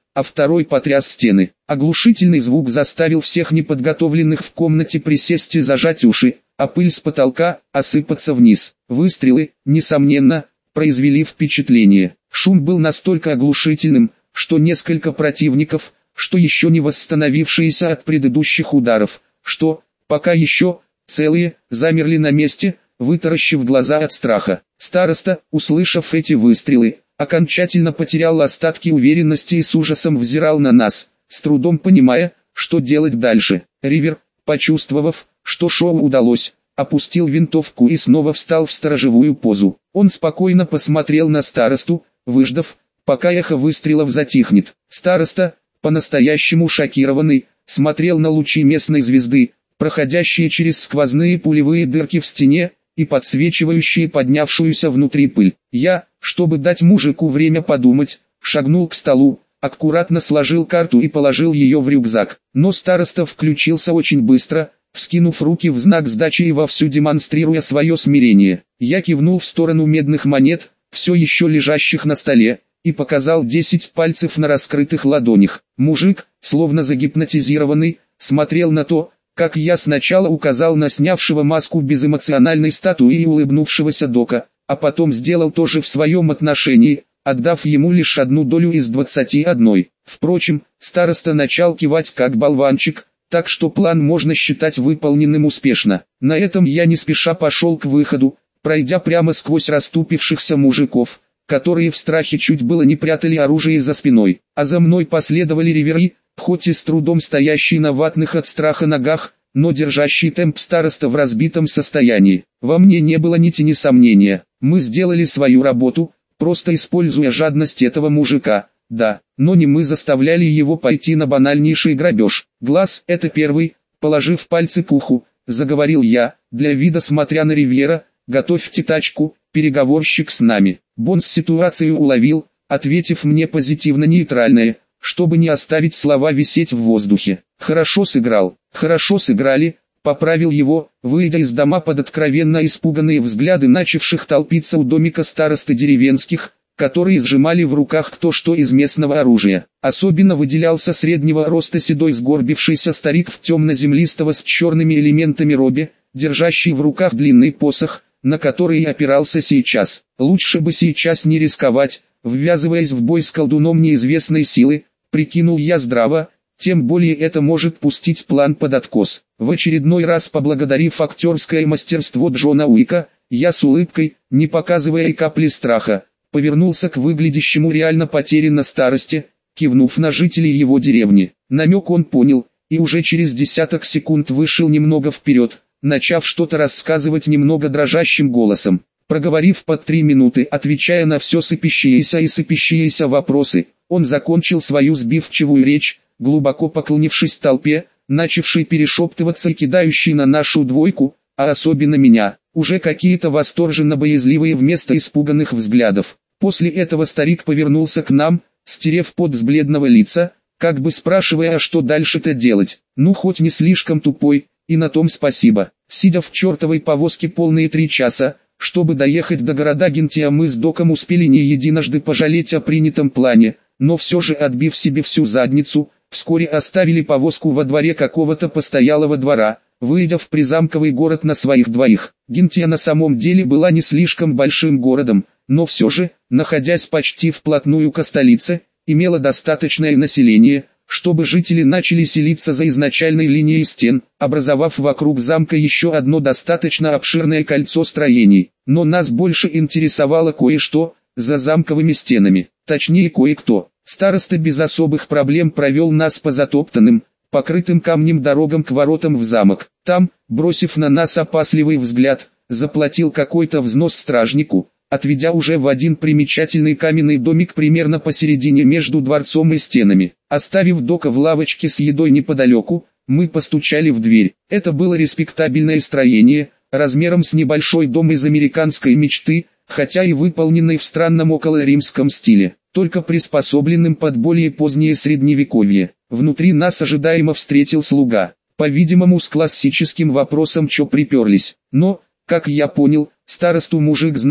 а второй потряс стены. Оглушительный звук заставил всех неподготовленных в комнате присесть и зажать уши, а пыль с потолка осыпаться вниз. Выстрелы, несомненно, произвели впечатление. Шум был настолько оглушительным, что несколько противников, что еще не восстановившиеся от предыдущих ударов, что, пока еще, целые, замерли на месте, вытаращив глаза от страха. Староста, услышав эти выстрелы, окончательно потерял остатки уверенности и с ужасом взирал на нас, с трудом понимая, что делать дальше. Ривер, почувствовав, что шоу удалось, опустил винтовку и снова встал в сторожевую позу. Он спокойно посмотрел на старосту, выждав, пока эхо выстрелов затихнет. Староста, по-настоящему шокированный, смотрел на лучи местной звезды, проходящие через сквозные пулевые дырки в стене и подсвечивающие поднявшуюся внутри пыль. Я, чтобы дать мужику время подумать, шагнул к столу, аккуратно сложил карту и положил ее в рюкзак. Но староста включился очень быстро, вскинув руки в знак сдачи и вовсю демонстрируя свое смирение. Я кивнул в сторону медных монет, все еще лежащих на столе, и показал десять пальцев на раскрытых ладонях. Мужик, словно загипнотизированный, смотрел на то, как я сначала указал на снявшего маску безэмоциональной статуи и улыбнувшегося Дока, а потом сделал то же в своем отношении, отдав ему лишь одну долю из двадцати одной. Впрочем, староста начал кивать как болванчик, так что план можно считать выполненным успешно. На этом я не спеша пошел к выходу, пройдя прямо сквозь расступившихся мужиков, которые в страхе чуть было не прятали оружие за спиной, а за мной последовали ревери, хоть и с трудом стоящие на ватных от страха ногах, но держащий темп староста в разбитом состоянии. Во мне не было ни тени сомнения, мы сделали свою работу, просто используя жадность этого мужика, да, но не мы заставляли его пойти на банальнейший грабеж. Глаз — это первый, положив пальцы к уху, заговорил я, для вида смотря на Ривьера, готовьте тачку, переговорщик с нами. Бонс ситуацию уловил, ответив мне позитивно-нейтральное, чтобы не оставить слова висеть в воздухе. Хорошо сыграл, хорошо сыграли, поправил его, выйдя из дома под откровенно испуганные взгляды начавших толпиться у домика старосты деревенских, которые сжимали в руках кто что из местного оружия. Особенно выделялся среднего роста седой сгорбившийся старик в темно-землистого с черными элементами робе, держащий в руках длинный посох, на который и опирался сейчас. Лучше бы сейчас не рисковать, ввязываясь в бой с колдуном неизвестной силы, прикинул я здраво, тем более это может пустить план под откос. В очередной раз поблагодарив актерское мастерство Джона Уика, я с улыбкой, не показывая и капли страха, повернулся к выглядящему реально потерянно старости, кивнув на жителей его деревни. Намек он понял, и уже через десяток секунд вышел немного вперед, начав что-то рассказывать немного дрожащим голосом. Проговорив под три минуты, отвечая на все сыпящиеся и сыпящиеся вопросы, он закончил свою сбивчивую речь, глубоко поклонившись толпе, начавшей перешептываться и кидающей на нашу двойку, а особенно меня, уже какие-то восторженно боязливые вместо испуганных взглядов. После этого старик повернулся к нам, стерев пот с бледного лица, как бы спрашивая, а что дальше-то делать. Ну хоть не слишком тупой, и на том спасибо. Сидя в чертовой повозке полные три часа, чтобы доехать до города Гентия, мы с Доком успели не единожды пожалеть о принятом плане, но все же, отбив себе всю задницу, вскоре оставили повозку во дворе какого-то постоялого двора, выйдя в призамковый город на своих двоих. Гентия на самом деле была не слишком большим городом, но все же, находясь почти вплотную к столице, имела достаточное население, чтобы жители начали селиться за изначальной линией стен, образовав вокруг замка еще одно достаточно обширное кольцо строений. Но нас больше интересовало кое-что за замковыми стенами, точнее кое-кто. Староста без особых проблем провел нас по затоптанным, покрытым камнем дорогам к воротам в замок. Там, бросив на нас опасливый взгляд, заплатил какой-то взнос стражнику, отведя уже в один примечательный каменный домик примерно посередине между дворцом и стенами. Оставив Дока в лавочке с едой неподалеку, мы постучали в дверь. Это было респектабельное строение, размером с небольшой дом из американской мечты, хотя и выполненный в странном околоримском стиле, только приспособленным под более позднее средневековье. Внутри нас ожидаемо встретил слуга, по-видимому с классическим вопросом «чё приперлись?». Но, как я понял, старосту мужик знал,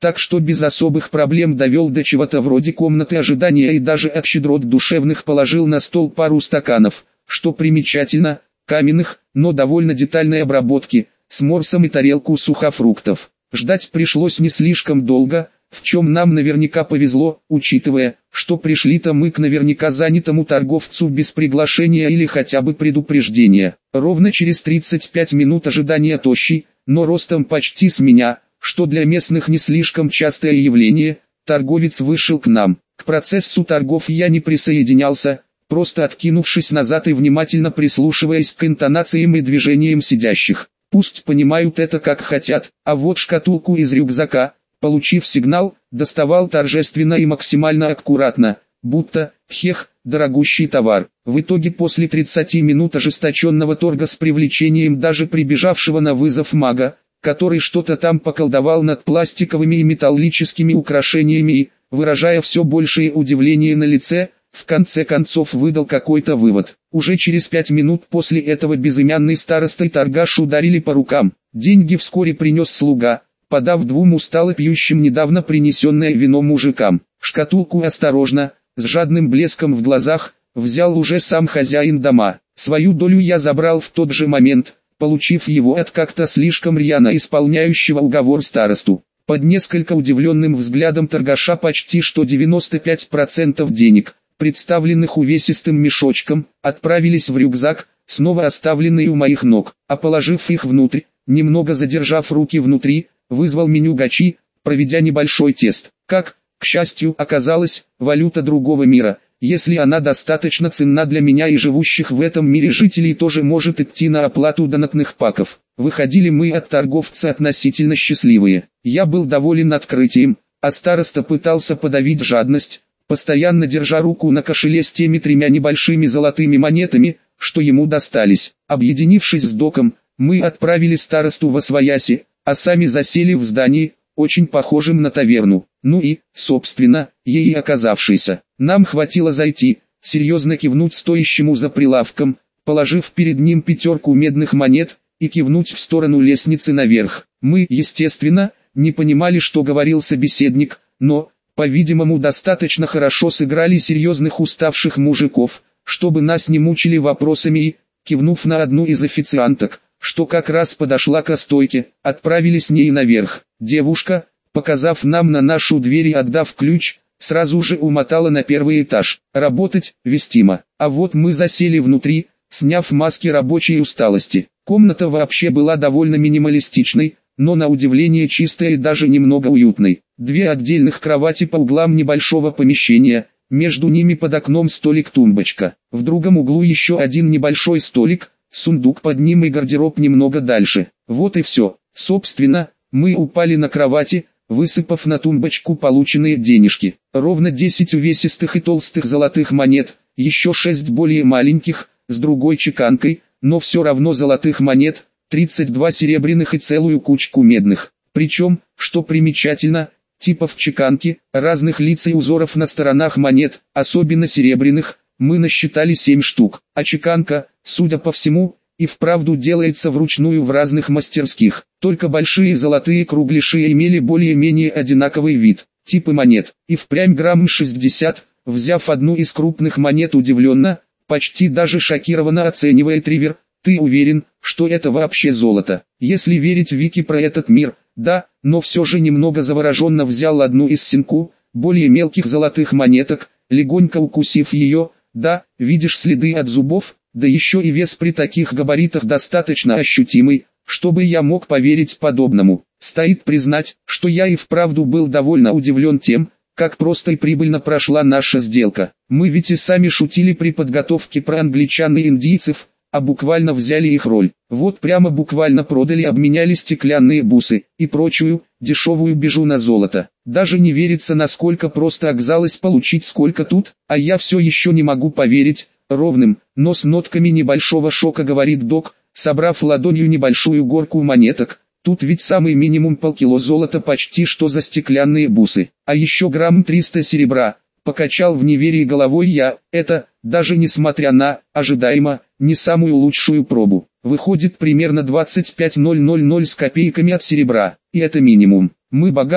так что без особых проблем довел до чего-то вроде комнаты ожидания и даже от щедрот душевных положил на стол пару стаканов, что примечательно, каменных, но довольно детальной обработки, с морсом и тарелку сухофруктов. Ждать пришлось не слишком долго, в чем нам наверняка повезло, учитывая, что пришли-то мы к наверняка занятому торговцу без приглашения или хотя бы предупреждения. Ровно через тридцать пять минут ожидания тощий, но ростом почти с меня, что для местных не слишком частое явление, торговец вышел к нам. К процессу торгов я не присоединялся, просто откинувшись назад и внимательно прислушиваясь к интонациям и движениям сидящих. Пусть понимают это как хотят, а вот шкатулку из рюкзака, получив сигнал, доставал торжественно и максимально аккуратно, будто, хех, дорогущий товар. В итоге после тридцати минут ожесточенного торга с привлечением даже прибежавшего на вызов мага, который что-то там поколдовал над пластиковыми и металлическими украшениями и, выражая все большее удивление на лице, в конце концов выдал какой-то вывод. Уже через пять минут после этого безымянный староста и торгаш ударили по рукам. Деньги вскоре принес слуга, подав двум устало пьющим недавно принесенное вино мужикам. Шкатулку осторожно, с жадным блеском в глазах, взял уже сам хозяин дома. Свою долю я забрал в тот же момент, получив его от как-то слишком рьяно исполняющего уговор старосту. Под несколько удивленным взглядом торгаша почти что девяносто пять процентов денег, представленных увесистым мешочком, отправились в рюкзак, снова оставленный у моих ног, а положив их внутрь, немного задержав руки внутри, вызвал меню гачи, проведя небольшой тест. Как, к счастью, оказалось, валюта другого мира, если она достаточно ценна для меня и живущих в этом мире жителей, тоже может идти на оплату донатных паков. Выходили мы от торговца относительно счастливые. Я был доволен открытием, а староста пытался подавить жадность, постоянно держа руку на кошеле с теми тремя небольшими золотыми монетами, что ему достались. Объединившись с доком, мы отправили старосту восвояси, а сами засели в здании, очень похожем на таверну. Ну и, собственно, ей оказавшейся. Нам хватило зайти, серьезно кивнуть стоящему за прилавком, положив перед ним пятерку медных монет, и кивнуть в сторону лестницы наверх. Мы, естественно, не понимали, что говорил собеседник, но, по-видимому, достаточно хорошо сыграли серьезных уставших мужиков, чтобы нас не мучили вопросами и, кивнув на одну из официанток, что как раз подошла к стойке, отправили с ней наверх. Девушка, показав нам на нашу дверь и отдав ключ, сразу же умотала на первый этаж. Работать, вестимо. А вот мы засели внутри, сняв маски рабочей усталости. Комната вообще была довольно минималистичной, но на удивление чистой и даже немного уютной. Две отдельных кровати по углам небольшого помещения, между ними под окном столик-тумбочка. В другом углу еще один небольшой столик, сундук под ним и гардероб немного дальше. Вот и все. Собственно, мы упали на кровати, высыпав на тумбочку полученные денежки. Ровно десять увесистых и толстых золотых монет, еще шесть более маленьких, с другой чеканкой, но все равно золотых монет, тридцать два серебряных и целую кучку медных. Причем, что примечательно, типов чеканки, разных лиц и узоров на сторонах монет, особенно серебряных, мы насчитали семь штук. А чеканка, судя по всему, и вправду делается вручную в разных мастерских. Только большие золотые кругляши имели более-менее одинаковый вид. Типы монет. И впрямь грамм шестьдесят, взяв одну из крупных монет удивленно, почти даже шокированно оценивает Ривер: «Ты уверен, что это вообще золото?» Если верить Вики про этот мир, да, но все же немного завороженно взял одну из синку, более мелких золотых монеток, легонько укусив ее. Да, видишь следы от зубов, да еще и вес при таких габаритах достаточно ощутимый, чтобы я мог поверить подобному. Стоит признать, что я и вправду был довольно удивлен тем, как просто и прибыльно прошла наша сделка. Мы ведь и сами шутили при подготовке про англичан и индийцев, а буквально взяли их роль. Вот прямо буквально продали, обменяли стеклянные бусы и прочую, дешевую бижу на золото. Даже не верится, насколько просто оказалось получить сколько тут, а я все еще не могу поверить. Ровным, но с нотками небольшого шока говорит док, собрав ладонью небольшую горку монеток. Тут ведь самый минимум полкило золота почти что за стеклянные бусы, а еще грамм триста серебра. Покачал в неверии головой я. Это, даже несмотря на, ожидаемо, не самую лучшую пробу. Выходит примерно двадцать пять тысяч с копейками от серебра, и это минимум. Мы богаты,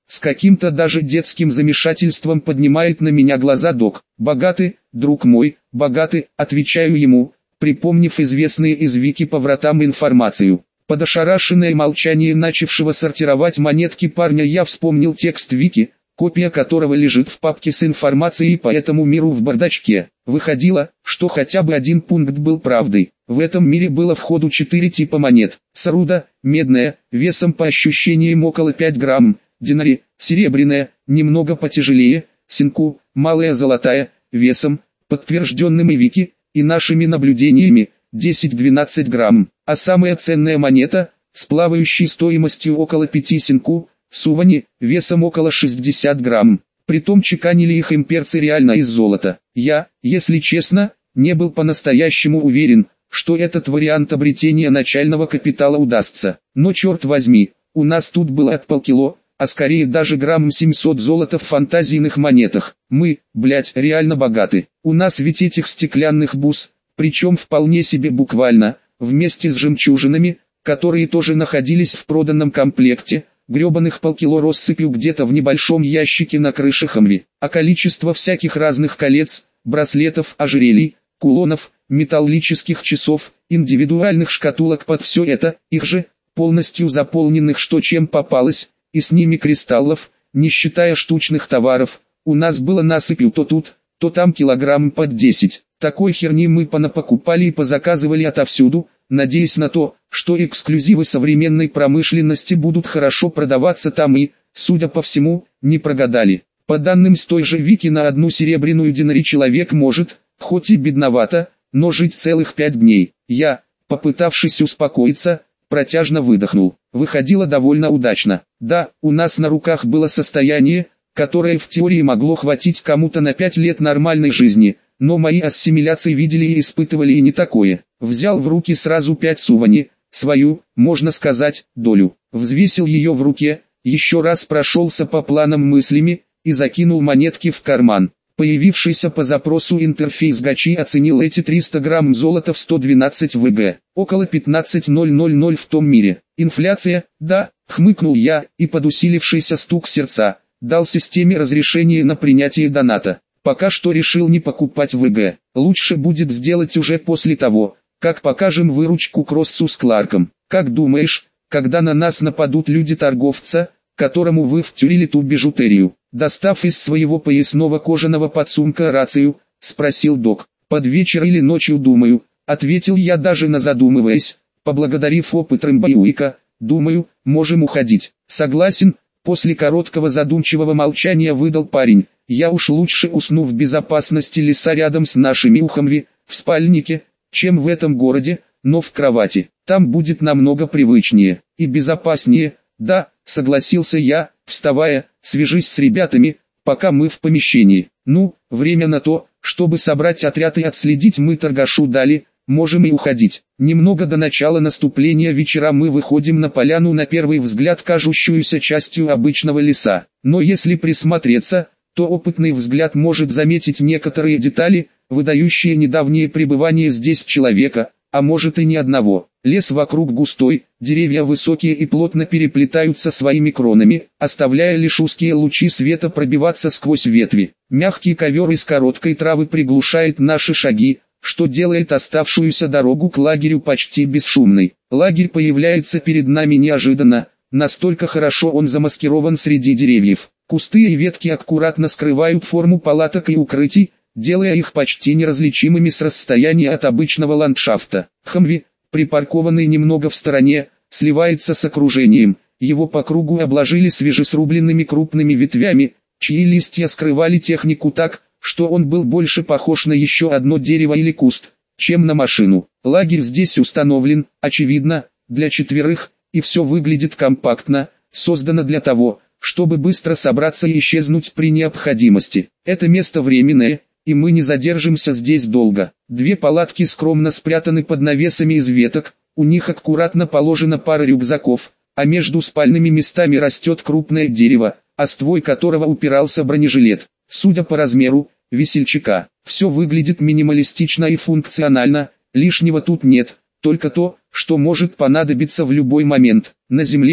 С каким-то даже детским замешательством поднимает на меня глаза док. «Богаты, друг мой, богаты», отвечаю ему, припомнив известные из Вики по вратам информацию. Под ошарашенное молчание начавшего сортировать монетки парня я вспомнил текст Вики, копия которого лежит в папке с информацией по этому миру в бардачке. Выходило, что хотя бы один пункт был правдой. В этом мире было в ходу четыре типа монет. Саруда, медная, весом по ощущениям около пяти грамм, динари, серебряная, немного потяжелее, синку, малая золотая, весом, подтвержденным и Вики, и нашими наблюдениями, десять-двенадцать грамм. А самая ценная монета, с плавающей стоимостью около пяти синку, сувани, весом около шестидесяти грамм. Притом чеканили их имперцы реально из золота. Я, если честно, не был по-настоящему уверен, что этот вариант обретения начального капитала удастся. Но черт возьми, у нас тут было от полкило, а скорее даже грамм семьсот золота в фантазийных монетах. Мы, блять, реально богаты. У нас ведь этих стеклянных бус, причем вполне себе буквально, вместе с жемчужинами, которые тоже находились в проданном комплекте, гребаных полкило россыпью где-то в небольшом ящике на крыше Хамви. А количество всяких разных колец, браслетов, ожерелий, кулонов, металлических часов, индивидуальных шкатулок под все это, их же, полностью заполненных что чем попалось, и с ними кристаллов, не считая штучных товаров, у нас было насыпью то тут, то там килограмм под десять. Такой херни мы понапокупали и позаказывали отовсюду, надеясь на то, что эксклюзивы современной промышленности будут хорошо продаваться там и, судя по всему, не прогадали. По данным с той же Вики, на одну серебряную динари человек может, хоть и бедновато, но жить целых пять дней. Я, попытавшись успокоиться, протяжно выдохнул. Выходило довольно удачно. Да, у нас на руках было состояние, которое в теории могло хватить кому-то на пять лет нормальной жизни, но мои ассимиляции видели и испытывали и не такое. Взял в руки сразу пять сувани, свою, можно сказать, долю. Взвесил ее в руке, еще раз прошелся по планам мыслями и закинул монетки в карман. Появившийся по запросу интерфейс Гачи оценил эти триста грамм золота в сто двенадцать вэ гэ, около пятнадцать тысяч в том мире. Инфляция, да, хмыкнул я, и под усилившийся стук сердца, дал системе разрешение на принятие доната. Пока что решил не покупать вэ гэ, лучше будет сделать уже после того, как покажем выручку Кроссу с Кларком. Как думаешь, когда на нас нападут люди торговца, которому вы втюрили ту бижутерию? Достав из своего поясного кожаного подсумка рацию, спросил док. Под вечер или ночью думаю, ответил я, даже не задумываясь, поблагодарив опыт Рэмбоуика. Думаю, можем уходить. Согласен, после короткого задумчивого молчания выдал парень. Я уж лучше усну в безопасности леса рядом с нашими Ухамви, в спальнике, чем в этом городе, но в кровати. Там будет намного привычнее и безопаснее. Да, согласился я, вставая. Свяжись с ребятами, пока мы в помещении. Ну, время на то, чтобы собрать отряд и отследить мы торгашу дали, можем и уходить. Немного до начала наступления вечера мы выходим на поляну, на первый взгляд кажущуюся частью обычного леса. Но если присмотреться, то опытный взгляд может заметить некоторые детали, выдающие недавнее пребывание здесь человека, а может и ни одного. Лес вокруг густой, деревья высокие и плотно переплетаются своими кронами, оставляя лишь узкие лучи света пробиваться сквозь ветви. Мягкий ковер из короткой травы приглушает наши шаги, что делает оставшуюся дорогу к лагерю почти бесшумной. Лагерь появляется перед нами неожиданно, настолько хорошо он замаскирован среди деревьев. Кусты и ветки аккуратно скрывают форму палаток и укрытий, делая их почти неразличимыми с расстояния от обычного ландшафта. Хамви, припаркованный немного в стороне, сливается с окружением. Его по кругу обложили свежесрубленными крупными ветвями, чьи листья скрывали технику так, что он был больше похож на еще одно дерево или куст, чем на машину. Лагерь здесь установлен, очевидно, для четверых, и все выглядит компактно, создано для того, чтобы быстро собраться и исчезнуть при необходимости. Это место временное, и мы не задержимся здесь долго. Две палатки скромно спрятаны под навесами из веток, у них аккуратно положена пара рюкзаков, а между спальными местами растет крупное дерево, а ствой которого упирался бронежилет. Судя по размеру весельчака, все выглядит минималистично и функционально, лишнего тут нет, только то, что может понадобиться в любой момент. На земле,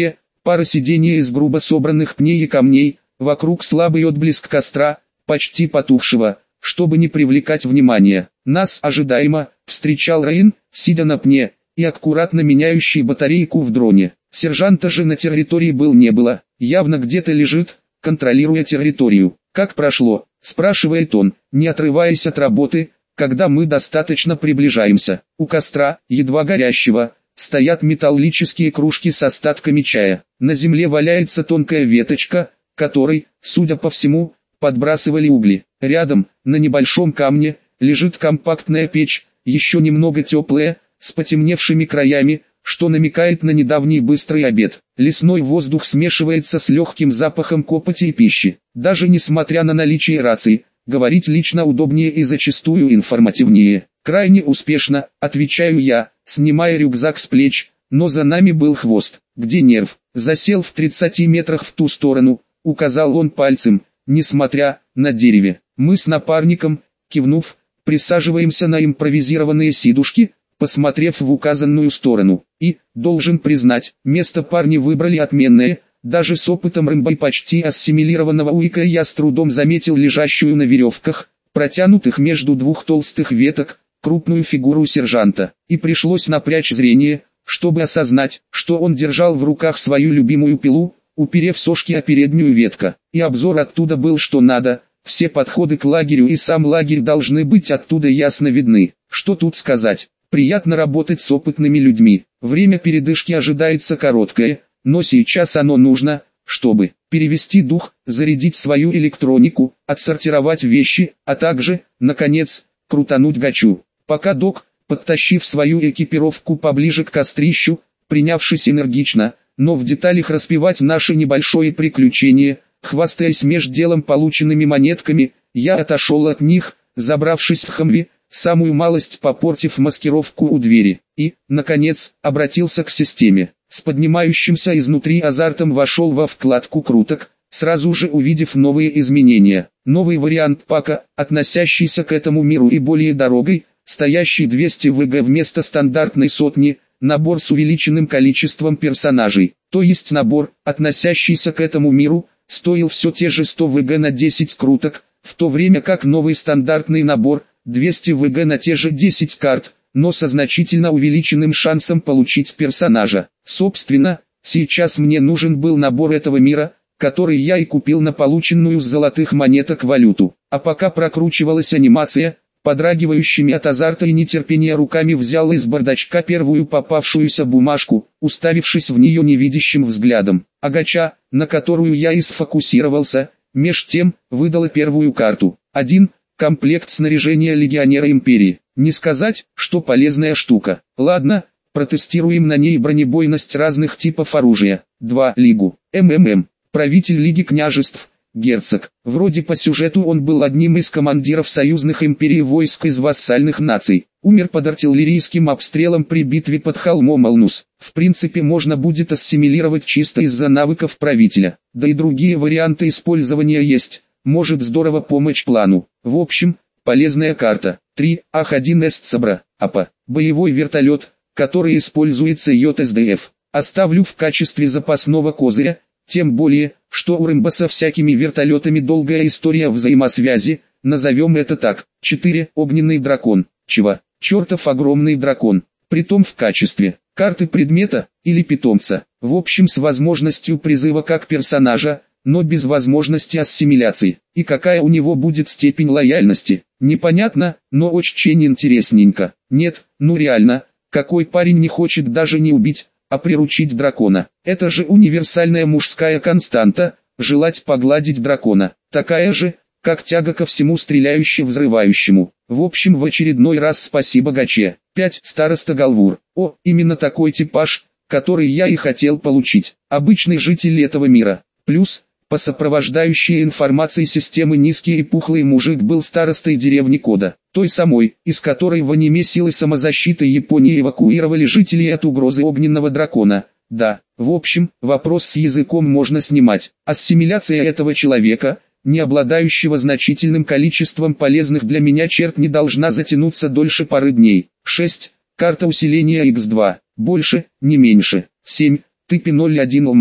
Пара сидения из грубо собранных пней и камней, вокруг слабый отблеск костра, почти потухшего, чтобы не привлекать внимания. Нас ожидаемо встречал Рейн, сидя на пне, и аккуратно меняющий батарейку в дроне. Сержанта же на территории был не было, явно где-то лежит, контролируя территорию. «Как прошло?» – спрашивает он, не отрываясь от работы, когда мы достаточно приближаемся. У костра, едва горящего, стоят металлические кружки с остатками чая. На земле валяется тонкая веточка, которой, судя по всему, подбрасывали угли. Рядом, на небольшом камне, лежит компактная печь, еще немного теплая, с потемневшими краями, что намекает на недавний быстрый обед. Лесной воздух смешивается с легким запахом копоти и пищи. Даже несмотря на наличие рации, говорить лично удобнее и зачастую информативнее. «Крайне успешно», отвечаю я, снимая рюкзак с плеч, но за нами был хвост. «Где нерв?» «Засел в тридцати метрах в ту сторону», указал он пальцем, несмотря на дереве. Мы с напарником, кивнув, присаживаемся на импровизированные сидушки, посмотрев в указанную сторону. И, должен признать, место парни выбрали отменное. Даже с опытом рымба и почти ассимилированного уика я с трудом заметил лежащую на веревках, протянутых между двух толстых веток, крупную фигуру сержанта. И пришлось напрячь зрение, чтобы осознать, что он держал в руках свою любимую пилу, уперев сошки о переднюю ветку. И обзор оттуда был что надо. Все подходы к лагерю и сам лагерь должны быть оттуда ясно видны. Что тут сказать? Приятно работать с опытными людьми. Время передышки ожидается короткое, но сейчас оно нужно, чтобы перевести дух, зарядить свою электронику, отсортировать вещи, а также, наконец, крутануть гачу. Пока док, подтащив свою экипировку поближе к кострищу, принявшись энергично, но в деталях распевать наше небольшое приключение, хвастаясь меж делом полученными монетками, я отошел от них, забравшись в Хамви, самую малость попортив маскировку у двери, и, наконец, обратился к системе. С поднимающимся изнутри азартом вошел во вкладку круток, сразу же увидев новые изменения. Новый вариант пака, относящийся к этому миру и более дорогой, стоящий двести ВГ вместо стандартной сотни, набор с увеличенным количеством персонажей. То есть набор, относящийся к этому миру, стоил все те же сто ВГ на десять круток, в то время как новый стандартный набор, двести ВГ на те же десять карт, но со значительно увеличенным шансом получить персонажа. Собственно, сейчас мне нужен был набор этого мира, который я и купил на полученную с золотых монеток валюту. А пока прокручивалась анимация, подрагивающими от азарта и нетерпения руками взял из бардачка первую попавшуюся бумажку, уставившись в нее невидящим взглядом. Агача, на которую я и сфокусировался, меж тем, выдала первую карту. Один. Комплект снаряжения легионера империи. Не сказать, что полезная штука. Ладно, протестируем на ней бронебойность разных типов оружия. два. Лигу. МММ. Правитель Лиги княжеств. Герцог. Вроде по сюжету он был одним из командиров союзных империй войск из вассальных наций. Умер под артиллерийским обстрелом при битве под холмом Алнус. В принципе можно будет ассимилировать чисто из-за навыков правителя. Да и другие варианты использования есть. Может здорово помочь плану. В общем, полезная карта. три. Ах один эс Цабра. АПА. Боевой вертолет, который используется ЙСДФ. Оставлю в качестве запасного козыря, тем более, что у Рэмбо со всякими вертолетами долгая история взаимосвязи, назовем это так. четыре. Огненный дракон. Чего? Чертов огромный дракон. Притом в качестве карты предмета или питомца. В общем с возможностью призыва как персонажа, но без возможности ассимиляции. И какая у него будет степень лояльности, непонятно, но очень интересненько. Нет, ну реально, какой парень не хочет даже не убить, а приручить дракона? Это же универсальная мужская константа, желать погладить дракона. Такая же, как тяга ко всему стреляюще-взрывающему. В общем в очередной раз спасибо Гаче. пять. Староста Галвур. О, именно такой типаж, который я и хотел получить. Обычный житель этого мира. Плюс, по сопровождающей информации системы низкий и пухлый мужик был старостой деревни Кода, той самой, из которой в аниме силы самозащиты Японии эвакуировали жителей от угрозы огненного дракона. Да, в общем, вопрос с языком можно снимать. Ассимиляция этого человека, не обладающего значительным количеством полезных для меня черт, не должна затянуться дольше пары дней. шесть. Карта усиления икс два. Больше, не меньше. семь. Тыпи ноль один Алмат.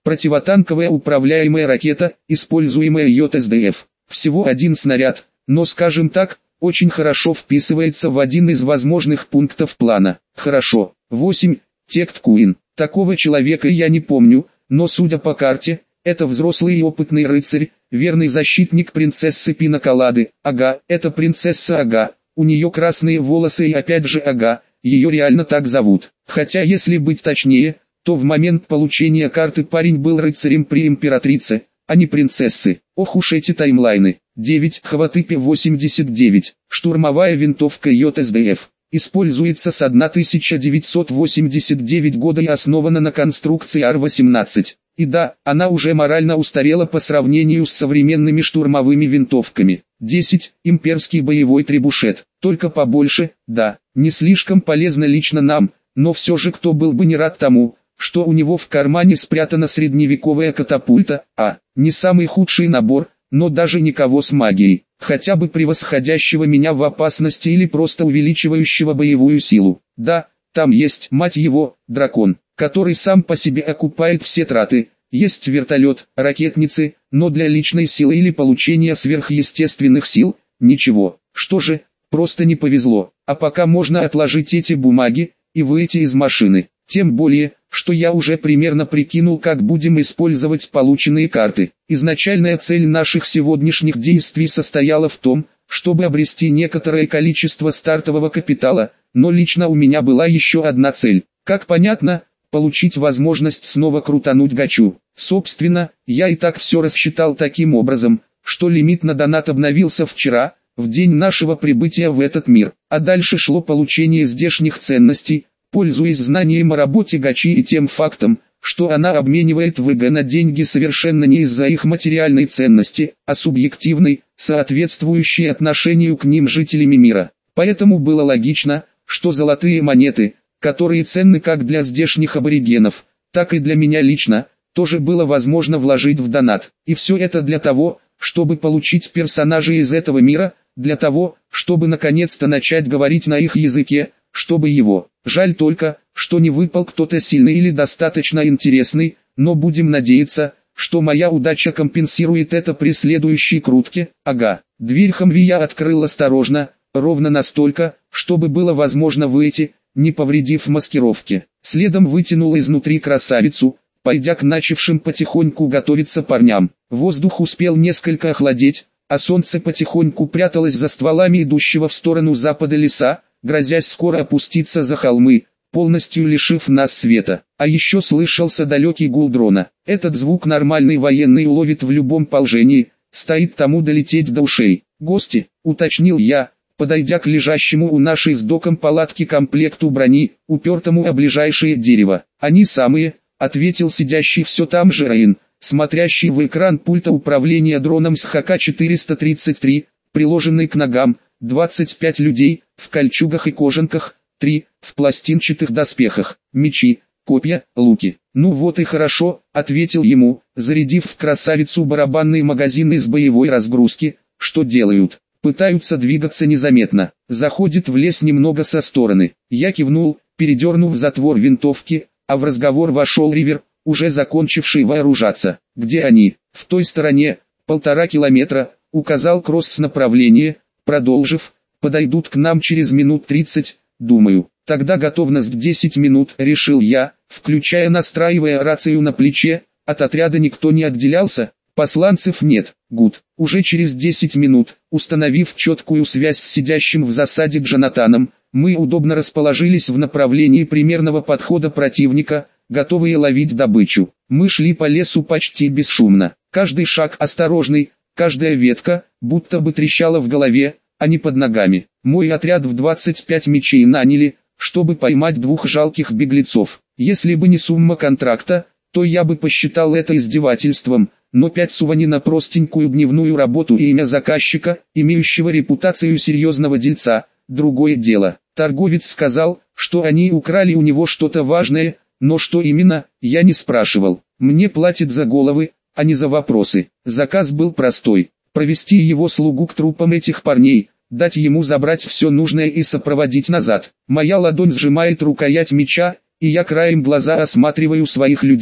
Противотанковая управляемая ракета, используемая Й С Д Ф. Всего один снаряд, но, скажем так, очень хорошо вписывается в один из возможных пунктов плана. Хорошо. восемь. Тект Куин. Такого человека я не помню, но судя по карте, это взрослый и опытный рыцарь, верный защитник принцессы Пинаколады. Ага, это принцесса Ага, у нее красные волосы и опять же Ага, ее реально так зовут. Хотя если быть точнее, то в момент получения карты парень был рыцарем при императрице, а не принцессы. Ох уж эти таймлайны. девять. Хватыпе восемьдесят девять. Штурмовая винтовка Й С Д Ф. Используется с тысяча девятьсот восемьдесят девятого года и основана на конструкции Ар восемнадцать. И да, она уже морально устарела по сравнению с современными штурмовыми винтовками. десять. Имперский боевой требушет. Только побольше, да, не слишком полезно лично нам, но все же кто был бы не рад тому, что у него в кармане спрятана средневековая катапульта, а, не самый худший набор, но даже никого с магией, хотя бы превосходящего меня в опасности или просто увеличивающего боевую силу. Да, там есть, мать его, дракон, который сам по себе окупает все траты, есть вертолет, ракетницы, но для личной силы или получения сверхъестественных сил, ничего. Что же, просто не повезло, а пока можно отложить эти бумаги и выйти из машины, тем более, что я уже примерно прикинул, как будем использовать полученные карты. Изначальная цель наших сегодняшних действий состояла в том, чтобы обрести некоторое количество стартового капитала, но лично у меня была еще одна цель. Как понятно, получить возможность снова крутануть гачу. Собственно, я и так все рассчитал таким образом, что лимит на донат обновился вчера, в день нашего прибытия в этот мир, а дальше шло получение здешних ценностей, пользуясь знанием о работе гачи и тем фактом, что она обменивает вэ гэ на деньги совершенно не из-за их материальной ценности, а субъективной, соответствующей отношению к ним жителями мира. Поэтому было логично, что золотые монеты, которые ценны как для здешних аборигенов, так и для меня лично, тоже было возможно вложить в донат. И все это для того, чтобы получить персонажей из этого мира, для того, чтобы наконец-то начать говорить на их языке, чтобы его. Жаль только, что не выпал кто-то сильный или достаточно интересный, но будем надеяться, что моя удача компенсирует это при следующей крутке. Ага, дверь Хамви я открыл осторожно, ровно настолько, чтобы было возможно выйти, не повредив маскировке. Следом вытянул изнутри красавицу, пойдя к начавшим потихоньку готовиться парням. Воздух успел несколько охладеть, а солнце потихоньку пряталось за стволами идущего в сторону запада леса, грозясь скоро опуститься за холмы, полностью лишив нас света. А еще слышался далекий гул дрона. Этот звук нормальный военный уловит в любом положении, стоит тому долететь до ушей. «Гости», — уточнил я, подойдя к лежащему у нашей с доком палатки комплекту брони, упертому о ближайшее дерево. «Они самые», — ответил сидящий все там же Раин, смотрящий в экран пульта управления дроном с Х К четыреста тридцать три, приложенный к ногам, двадцать пять людей, в кольчугах и кожанках, три, в пластинчатых доспехах, мечи, копья, луки. «Ну вот и хорошо», — ответил ему, зарядив в красавицу барабанный магазин из боевой разгрузки. «Что делают?» «Пытаются двигаться незаметно. Заходит в лес немного со стороны». Я кивнул, передернув затвор винтовки, а в разговор вошел Ривер, уже закончивший вооружаться. «Где они?» «В той стороне, полтора километра», — указал Кросс направление, продолжив, «подойдут к нам через минут тридцать, думаю». «Тогда готовность десять минут», — решил я, включая настраивая рацию на плече. От отряда никто не отделялся, посланцев нет. Гуд. Уже через десять минут, установив четкую связь с сидящим в засаде Джонатаном, мы удобно расположились в направлении примерного подхода противника, готовые ловить добычу. Мы шли по лесу почти бесшумно. Каждый шаг осторожный, каждая ветка, будто бы трещала в голове, а не под ногами. Мой отряд в двадцать пять мечей наняли, чтобы поймать двух жалких беглецов. Если бы не сумма контракта, то я бы посчитал это издевательством, но пять сувани на простенькую дневную работу и имя заказчика, имеющего репутацию серьезного дельца, другое дело. Торговец сказал, что они украли у него что-то важное, но что именно, я не спрашивал. Мне платят за головы, а не за вопросы. Заказ был простой: провести его слугу к трупам этих парней, дать ему забрать все нужное и сопроводить назад. Моя ладонь сжимает рукоять меча, и я краем глаза осматриваю своих людей.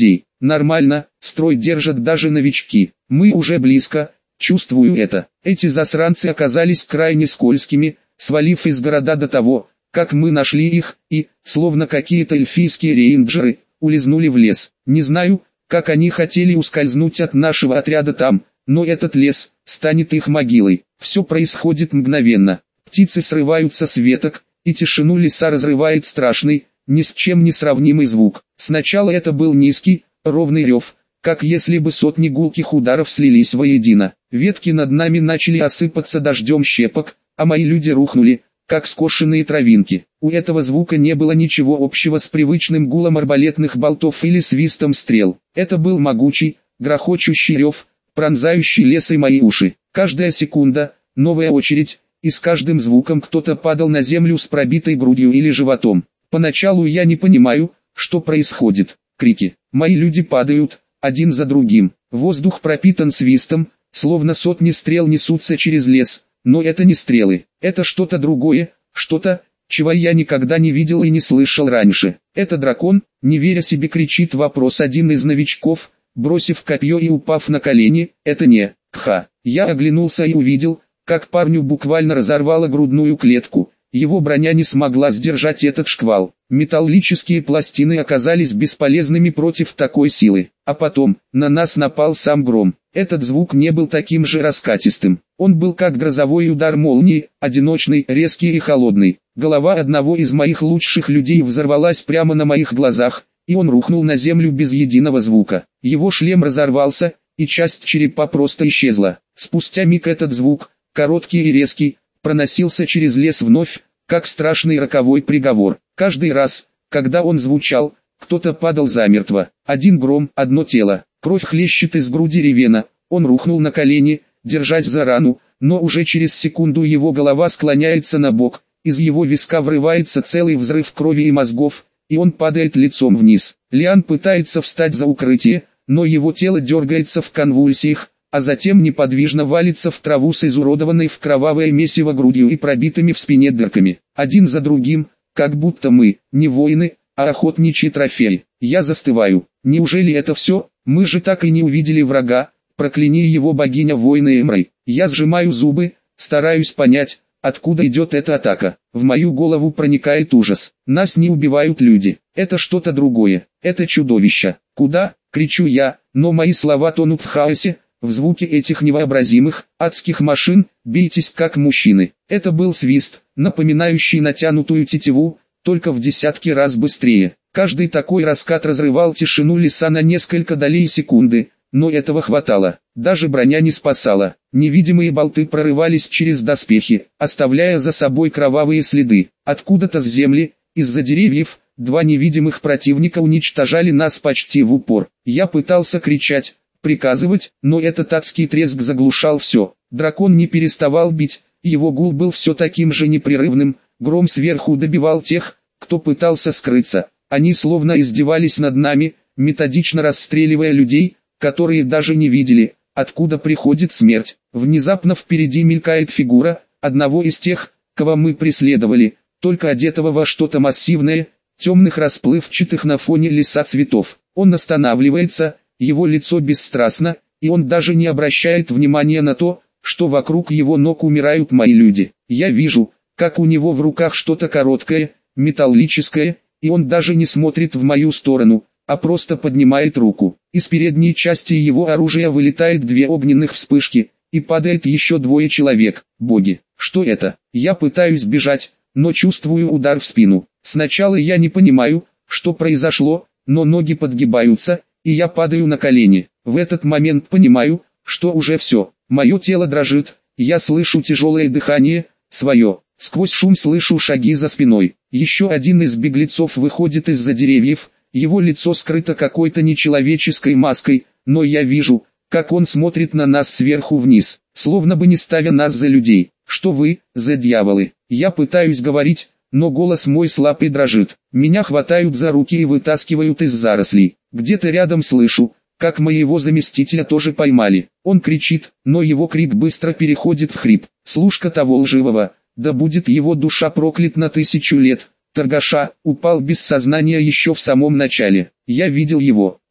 Нормально, строй держат даже новички. Мы уже близко, чувствую это. Эти засранцы оказались крайне скользкими, свалив из города до того, как мы нашли их, и, словно какие-то эльфийские рейнджеры, улизнули в лес. Не знаю, как они хотели ускользнуть от нашего отряда там, но этот лес станет их могилой. Все происходит мгновенно. Птицы срываются с веток, и тишину леса разрывает страшный, ни с чем не сравнимый звук. Сначала это был низкий, ровный рев, как если бы сотни гулких ударов слились воедино. Ветки над нами начали осыпаться дождем щепок, а мои люди рухнули, как скошенные травинки. У этого звука не было ничего общего с привычным гулом арбалетных болтов или свистом стрел. Это был могучий, грохочущий рев, пронзающий лес и мои уши. Каждая секунда, новая очередь, и с каждым звуком кто-то падал на землю с пробитой грудью или животом. Поначалу я не понимаю, что происходит. Крики. Мои люди падают, один за другим. Воздух пропитан свистом, словно сотни стрел несутся через лес. Но это не стрелы, это что-то другое, что-то, чего я никогда не видел и не слышал раньше. Это дракон, не веря себе, кричит вопрос один из новичков, бросив копье и упав на колени. Это не Кха. Я оглянулся и увидел, как парню буквально разорвало грудную клетку. Его броня не смогла сдержать этот шквал. Металлические пластины оказались бесполезными против такой силы. А потом, на нас напал сам гром. Этот звук не был таким же раскатистым. Он был как грозовой удар молнии, одиночный, резкий и холодный. Голова одного из моих лучших людей взорвалась прямо на моих глазах, и он рухнул на землю без единого звука. Его шлем разорвался, и часть черепа просто исчезла. Спустя миг этот звук, короткий и резкий, проносился через лес вновь, как страшный роковой приговор. Каждый раз, когда он звучал, кто-то падал замертво. Один гром, одно тело. Кровь хлещет из груди ревена. Он рухнул на колени, держась за рану, но уже через секунду его голова склоняется на бок, из его виска врывается целый взрыв крови и мозгов, и он падает лицом вниз. Лиан пытается встать за укрытие, но его тело дергается в конвульсиях, а затем неподвижно валится в траву с изуродованной в кровавое месиво грудью и пробитыми в спине дырками. Один за другим, как будто мы, не воины, а охотничьи трофеи. Я застываю. Неужели это все? Мы же так и не увидели врага. Прокляни его богиня воина Эмрей. Я сжимаю зубы, стараюсь понять, откуда идет эта атака. В мою голову проникает ужас. Нас не убивают люди. Это что-то другое. Это чудовище. Куда? Кричу я, но мои слова тонут в хаосе, в звуке этих невообразимых, адских машин. Бейтесь как мужчины. Это был свист, напоминающий натянутую тетиву, только в десятки раз быстрее. Каждый такой раскат разрывал тишину леса на несколько долей секунды, но этого хватало. Даже броня не спасала. Невидимые болты прорывались через доспехи, оставляя за собой кровавые следы. Откуда-то с земли, из-за деревьев, два невидимых противника уничтожали нас почти в упор. Я пытался кричать, приказывать, но этот адский треск заглушал все. Дракон не переставал бить, его гул был все таким же непрерывным. Гром сверху добивал тех, кто пытался скрыться. Они словно издевались над нами, методично расстреливая людей, которые даже не видели, откуда приходит смерть. Внезапно впереди мелькает фигура одного из тех, кого мы преследовали, только одетого во что-то массивное, темных расплывчатых на фоне леса цветов. Он останавливается, его лицо бесстрастно, и он даже не обращает внимания на то, что вокруг его ног умирают мои люди. Я вижу, как у него в руках что-то короткое, металлическое, и он даже не смотрит в мою сторону, а просто поднимает руку. Из передней части его оружия вылетает две огненных вспышки, и падает еще двое человек. Боги, что это? Я пытаюсь бежать, но чувствую удар в спину. Сначала я не понимаю, что произошло, но ноги подгибаются, и я падаю на колени. В этот момент понимаю, что уже все. Мое тело дрожит, я слышу тяжелое дыхание, свое. Сквозь шум слышу шаги за спиной. Еще один из беглецов выходит из-за деревьев, его лицо скрыто какой-то нечеловеческой маской, но я вижу, как он смотрит на нас сверху вниз, словно бы не ставя нас за людей. Что вы, за дьяволы? Я пытаюсь говорить, но голос мой слаб и дрожит. Меня хватают за руки и вытаскивают из зарослей. Где-то рядом слышу, как моего заместителя тоже поймали. Он кричит, но его крик быстро переходит в хрип. Служка того лживого, да будет его душа проклят на тысячу лет, торгаша, упал без сознания еще в самом начале. Я видел его.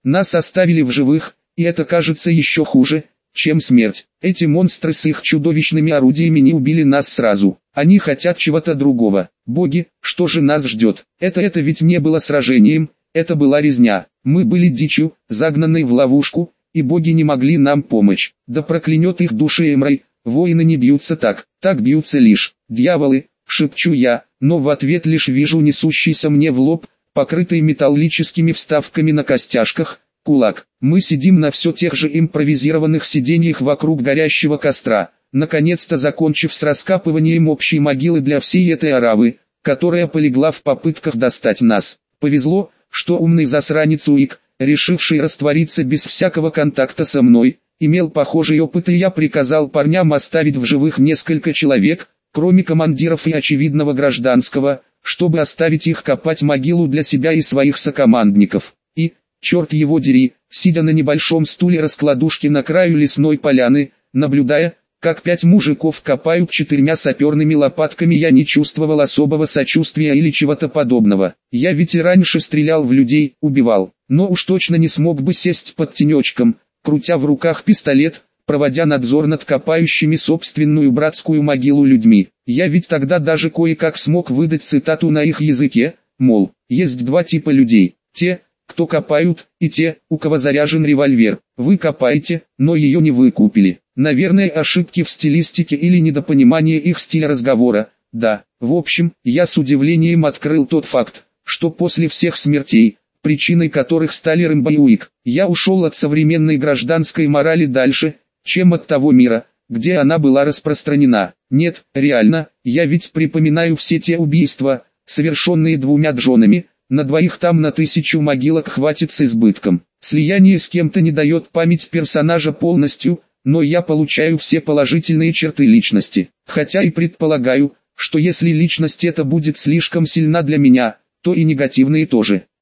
Нас оставили в живых, и это кажется еще хуже, чем смерть. Эти монстры с их чудовищными орудиями не убили нас сразу. Они хотят чего-то другого. Боги, что же нас ждет? Это это ведь не было сражением, это была резня. Мы были дичью, загнанной в ловушку, и боги не могли нам помочь. Да проклянет их души Эмрей, воины не бьются так, так бьются лишь дьяволы, шепчу я, но в ответ лишь вижу несущийся мне в лоб, покрытый металлическими вставками на костяшках, кулак. Мы сидим на все тех же импровизированных сиденьях вокруг горящего костра, наконец-то закончив с раскапыванием общей могилы для всей этой оравы, которая полегла в попытках достать нас. Повезло, что умный засранец Уик, решивший раствориться без всякого контакта со мной, имел похожий опыт, и я приказал парням оставить в живых несколько человек, кроме командиров и очевидного гражданского, чтобы оставить их копать могилу для себя и своих сокомандников. И, черт его дери, сидя на небольшом стуле-раскладушке на краю лесной поляны, наблюдая, как пять мужиков копают четырьмя саперными лопатками, я не чувствовал особого сочувствия или чего-то подобного. Я ведь и раньше стрелял в людей, убивал, но уж точно не смог бы сесть под тенечком, крутя в руках пистолет, проводя надзор над копающими собственную братскую могилу людьми. Я ведь тогда даже кое-как смог выдать цитату на их языке, мол, есть два типа людей, те, кто копают, и те, у кого заряжен револьвер. Вы копаете, но ее не выкупили. Наверное, ошибки в стилистике или недопонимание их стиля разговора. Да, в общем, я с удивлением открыл тот факт, что после всех смертей, причиной которых стали Рэмбо и Уик, я ушел от современной гражданской морали дальше, чем от того мира, где она была распространена. Нет, реально, я ведь припоминаю все те убийства, совершенные двумя Джонами, на двоих там на тысячу могилок хватит с избытком. Слияние с кем-то не дает память персонажа полностью, но я получаю все положительные черты личности. Хотя и предполагаю, что если личность эта будет слишком сильна для меня, то и негативные тоже.